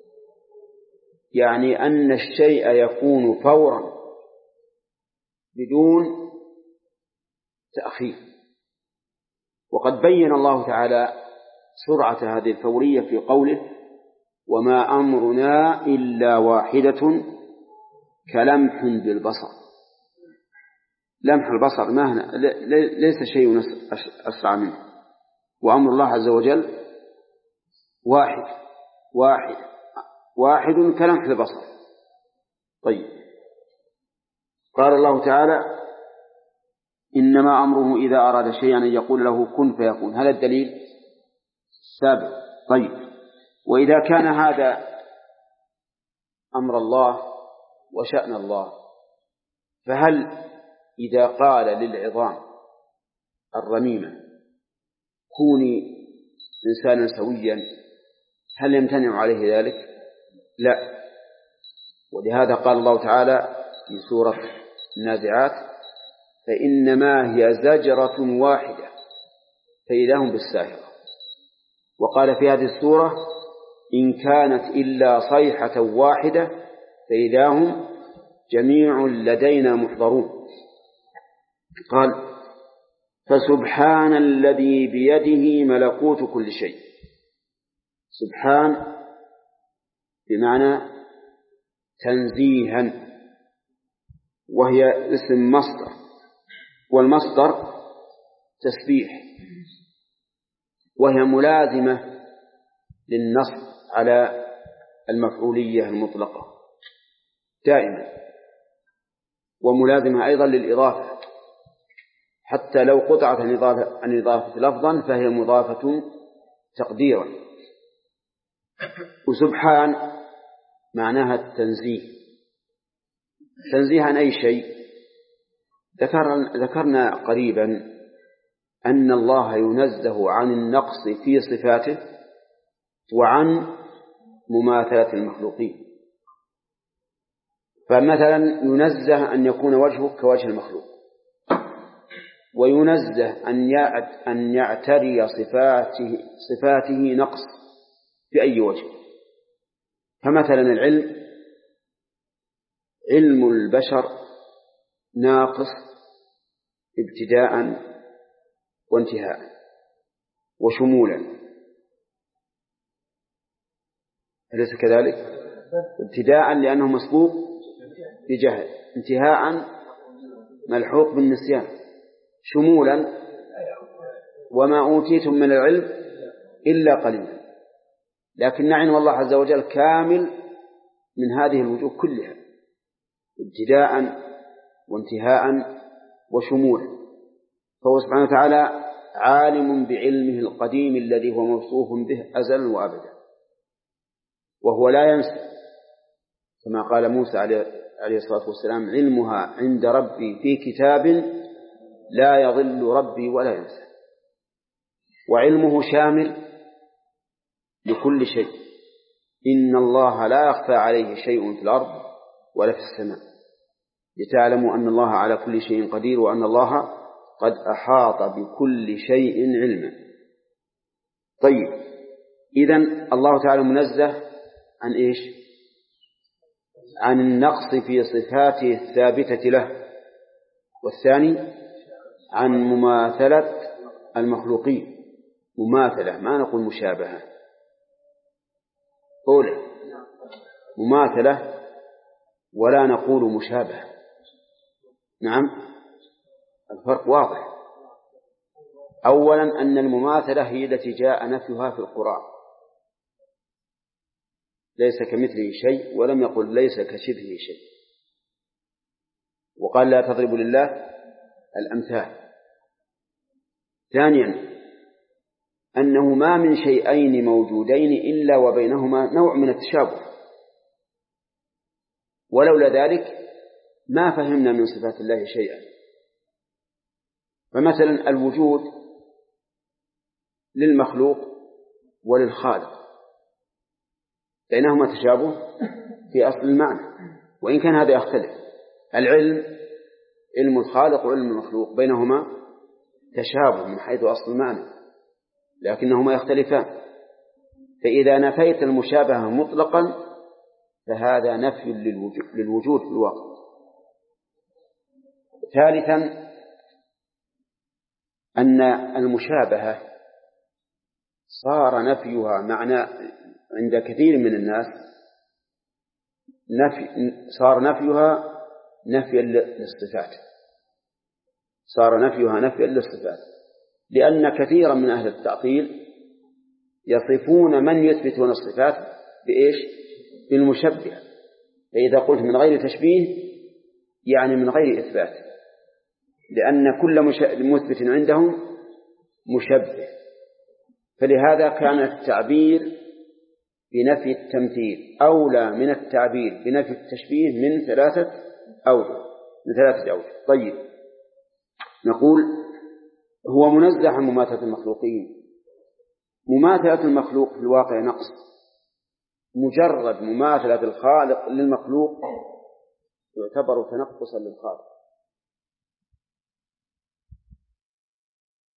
يعني أن الشيء يكون فورا بدون تأخير. وقد بين الله تعالى سرعة هذه الفورية في قوله وما أمرنا إلا واحدة كلمح بالبصر. لمح البصر ليس شيء أسرع منه، وأمر الله عز وجل واحد كلمح البصر. طيب، قال الله تعالى إنما أمره إذا أراد شيئا أن يقول له كن فيكون. هذا الدليل السابق. طيب، وإذا كان هذا أمر الله وشأن الله، فهل إذا قال للعظام الرميمة كوني إنسانا سويا هل يمتنع عليه ذلك؟ لا. ولهذا قال الله تعالى في سورة النازعات فإنما هي زجرة واحدة فإذا هم بالساهرة. وقال في هذه السورة إن كانت إلا صيحة واحدة فإذا هم جميع لدينا محضرون. قال فسبحان الذي بيده ملكوت كل شيء. سبحان بمعنى تنزيها، وهي اسم مصدر، والمصدر تسبيح، وهي ملازمة للنصب على المفعولية المطلقة دائما، وملازمة أيضا للإضافة، حتى لو قطعت عن إضافة لفظا فهي مضافة تقديرا. وسبحان معناها التنزيه، تنزيه عن أي شيء. ذكرنا قريبا أن الله ينزه عن النقص في صفاته وعن مماثلة المخلوقين. فمثلا ينزه أن يكون وجهه كوجه المخلوق، وينزه أن يعتري صفاته نقص بأي وجه. فمثلا العلم، علم البشر ناقص ابتداء وانتهاء وشمولا، أليس كذلك؟ ابتداء لأنه مسبوق بجهل، انتهاء ملحوق بالنسيان، شمولا وما أوتيتم من العلم إلا قليلا. لكن علم الله عز وجل كامل من هذه الوجوه كلها، ابتداء وانتهاء وشمولا. فهو سبحانه وتعالى عالم بعلمه القديم الذي هو موصوف به أزلا وأبدا، وهو لا ينسى، كما قال موسى عليه الصلاة والسلام علمها عند ربي في كتاب لا يضل ربي ولا ينسى. وعلمه شامل لكل شيء، إن الله لا يخفى عليه شيء في الأرض ولا في السماء، لتعلموا أن الله على كل شيء قدير وأن الله قد أحاط بكل شيء علما. طيب، إذن الله تعالى منزه عن إيش؟ عن النقص في صفاته الثابتة له. والثاني عن مماثلة المخلوقين، مماثلة، ما نقول مشابهة، أولى مماثلة ولا نقول مشابهة. نعم، الفرق واضح. أولا أن المماثلة هي التي جاء نفيها في القرآن، ليس كمثله شيء، ولم يقل ليس كشبهه شيء، وقال لا تضربوا لله الأمثال. ثانيا أنه ما من شيئين موجودين إلا وبينهما نوع من التشابه، ولولا ذلك ما فهمنا من صفات الله شيئا. فمثلا الوجود للمخلوق وللخالق بينهما تشابه في أصل المعنى، وإن كان هذا يختلف. العلم، علم الخالق وعلم المخلوق، بينهما تشابه من حيث أصل المعنى، لكنهما يختلفان. فإذا نفيت المشابهة مطلقا فهذا نفي للوجود في الواقع. ثالثا أن المشابهة صار نفيها معنى عند كثير من الناس صار نفيها نفيا للصفات، صار نفيها نفيا للصفات، لأن كثيرا من أهل التعطيل يصفون من يثبتون الصفات بإيش؟ بالمشبهة. فإذا قلت من غير تشبيه يعني من غير إثبات، لأن كل مثبت عندهم مشبه، فلهذا كان التعبير بنفي التمثيل أولى من التعبير بنفي التشبيه من ثلاثة أوجه. طيب، نقول هو منزه عن مماثلة المخلوقين. مماثلة المخلوق في الواقع نقص، مجرد مماثلة الخالق للمخلوق يعتبر تنقصا للخالق،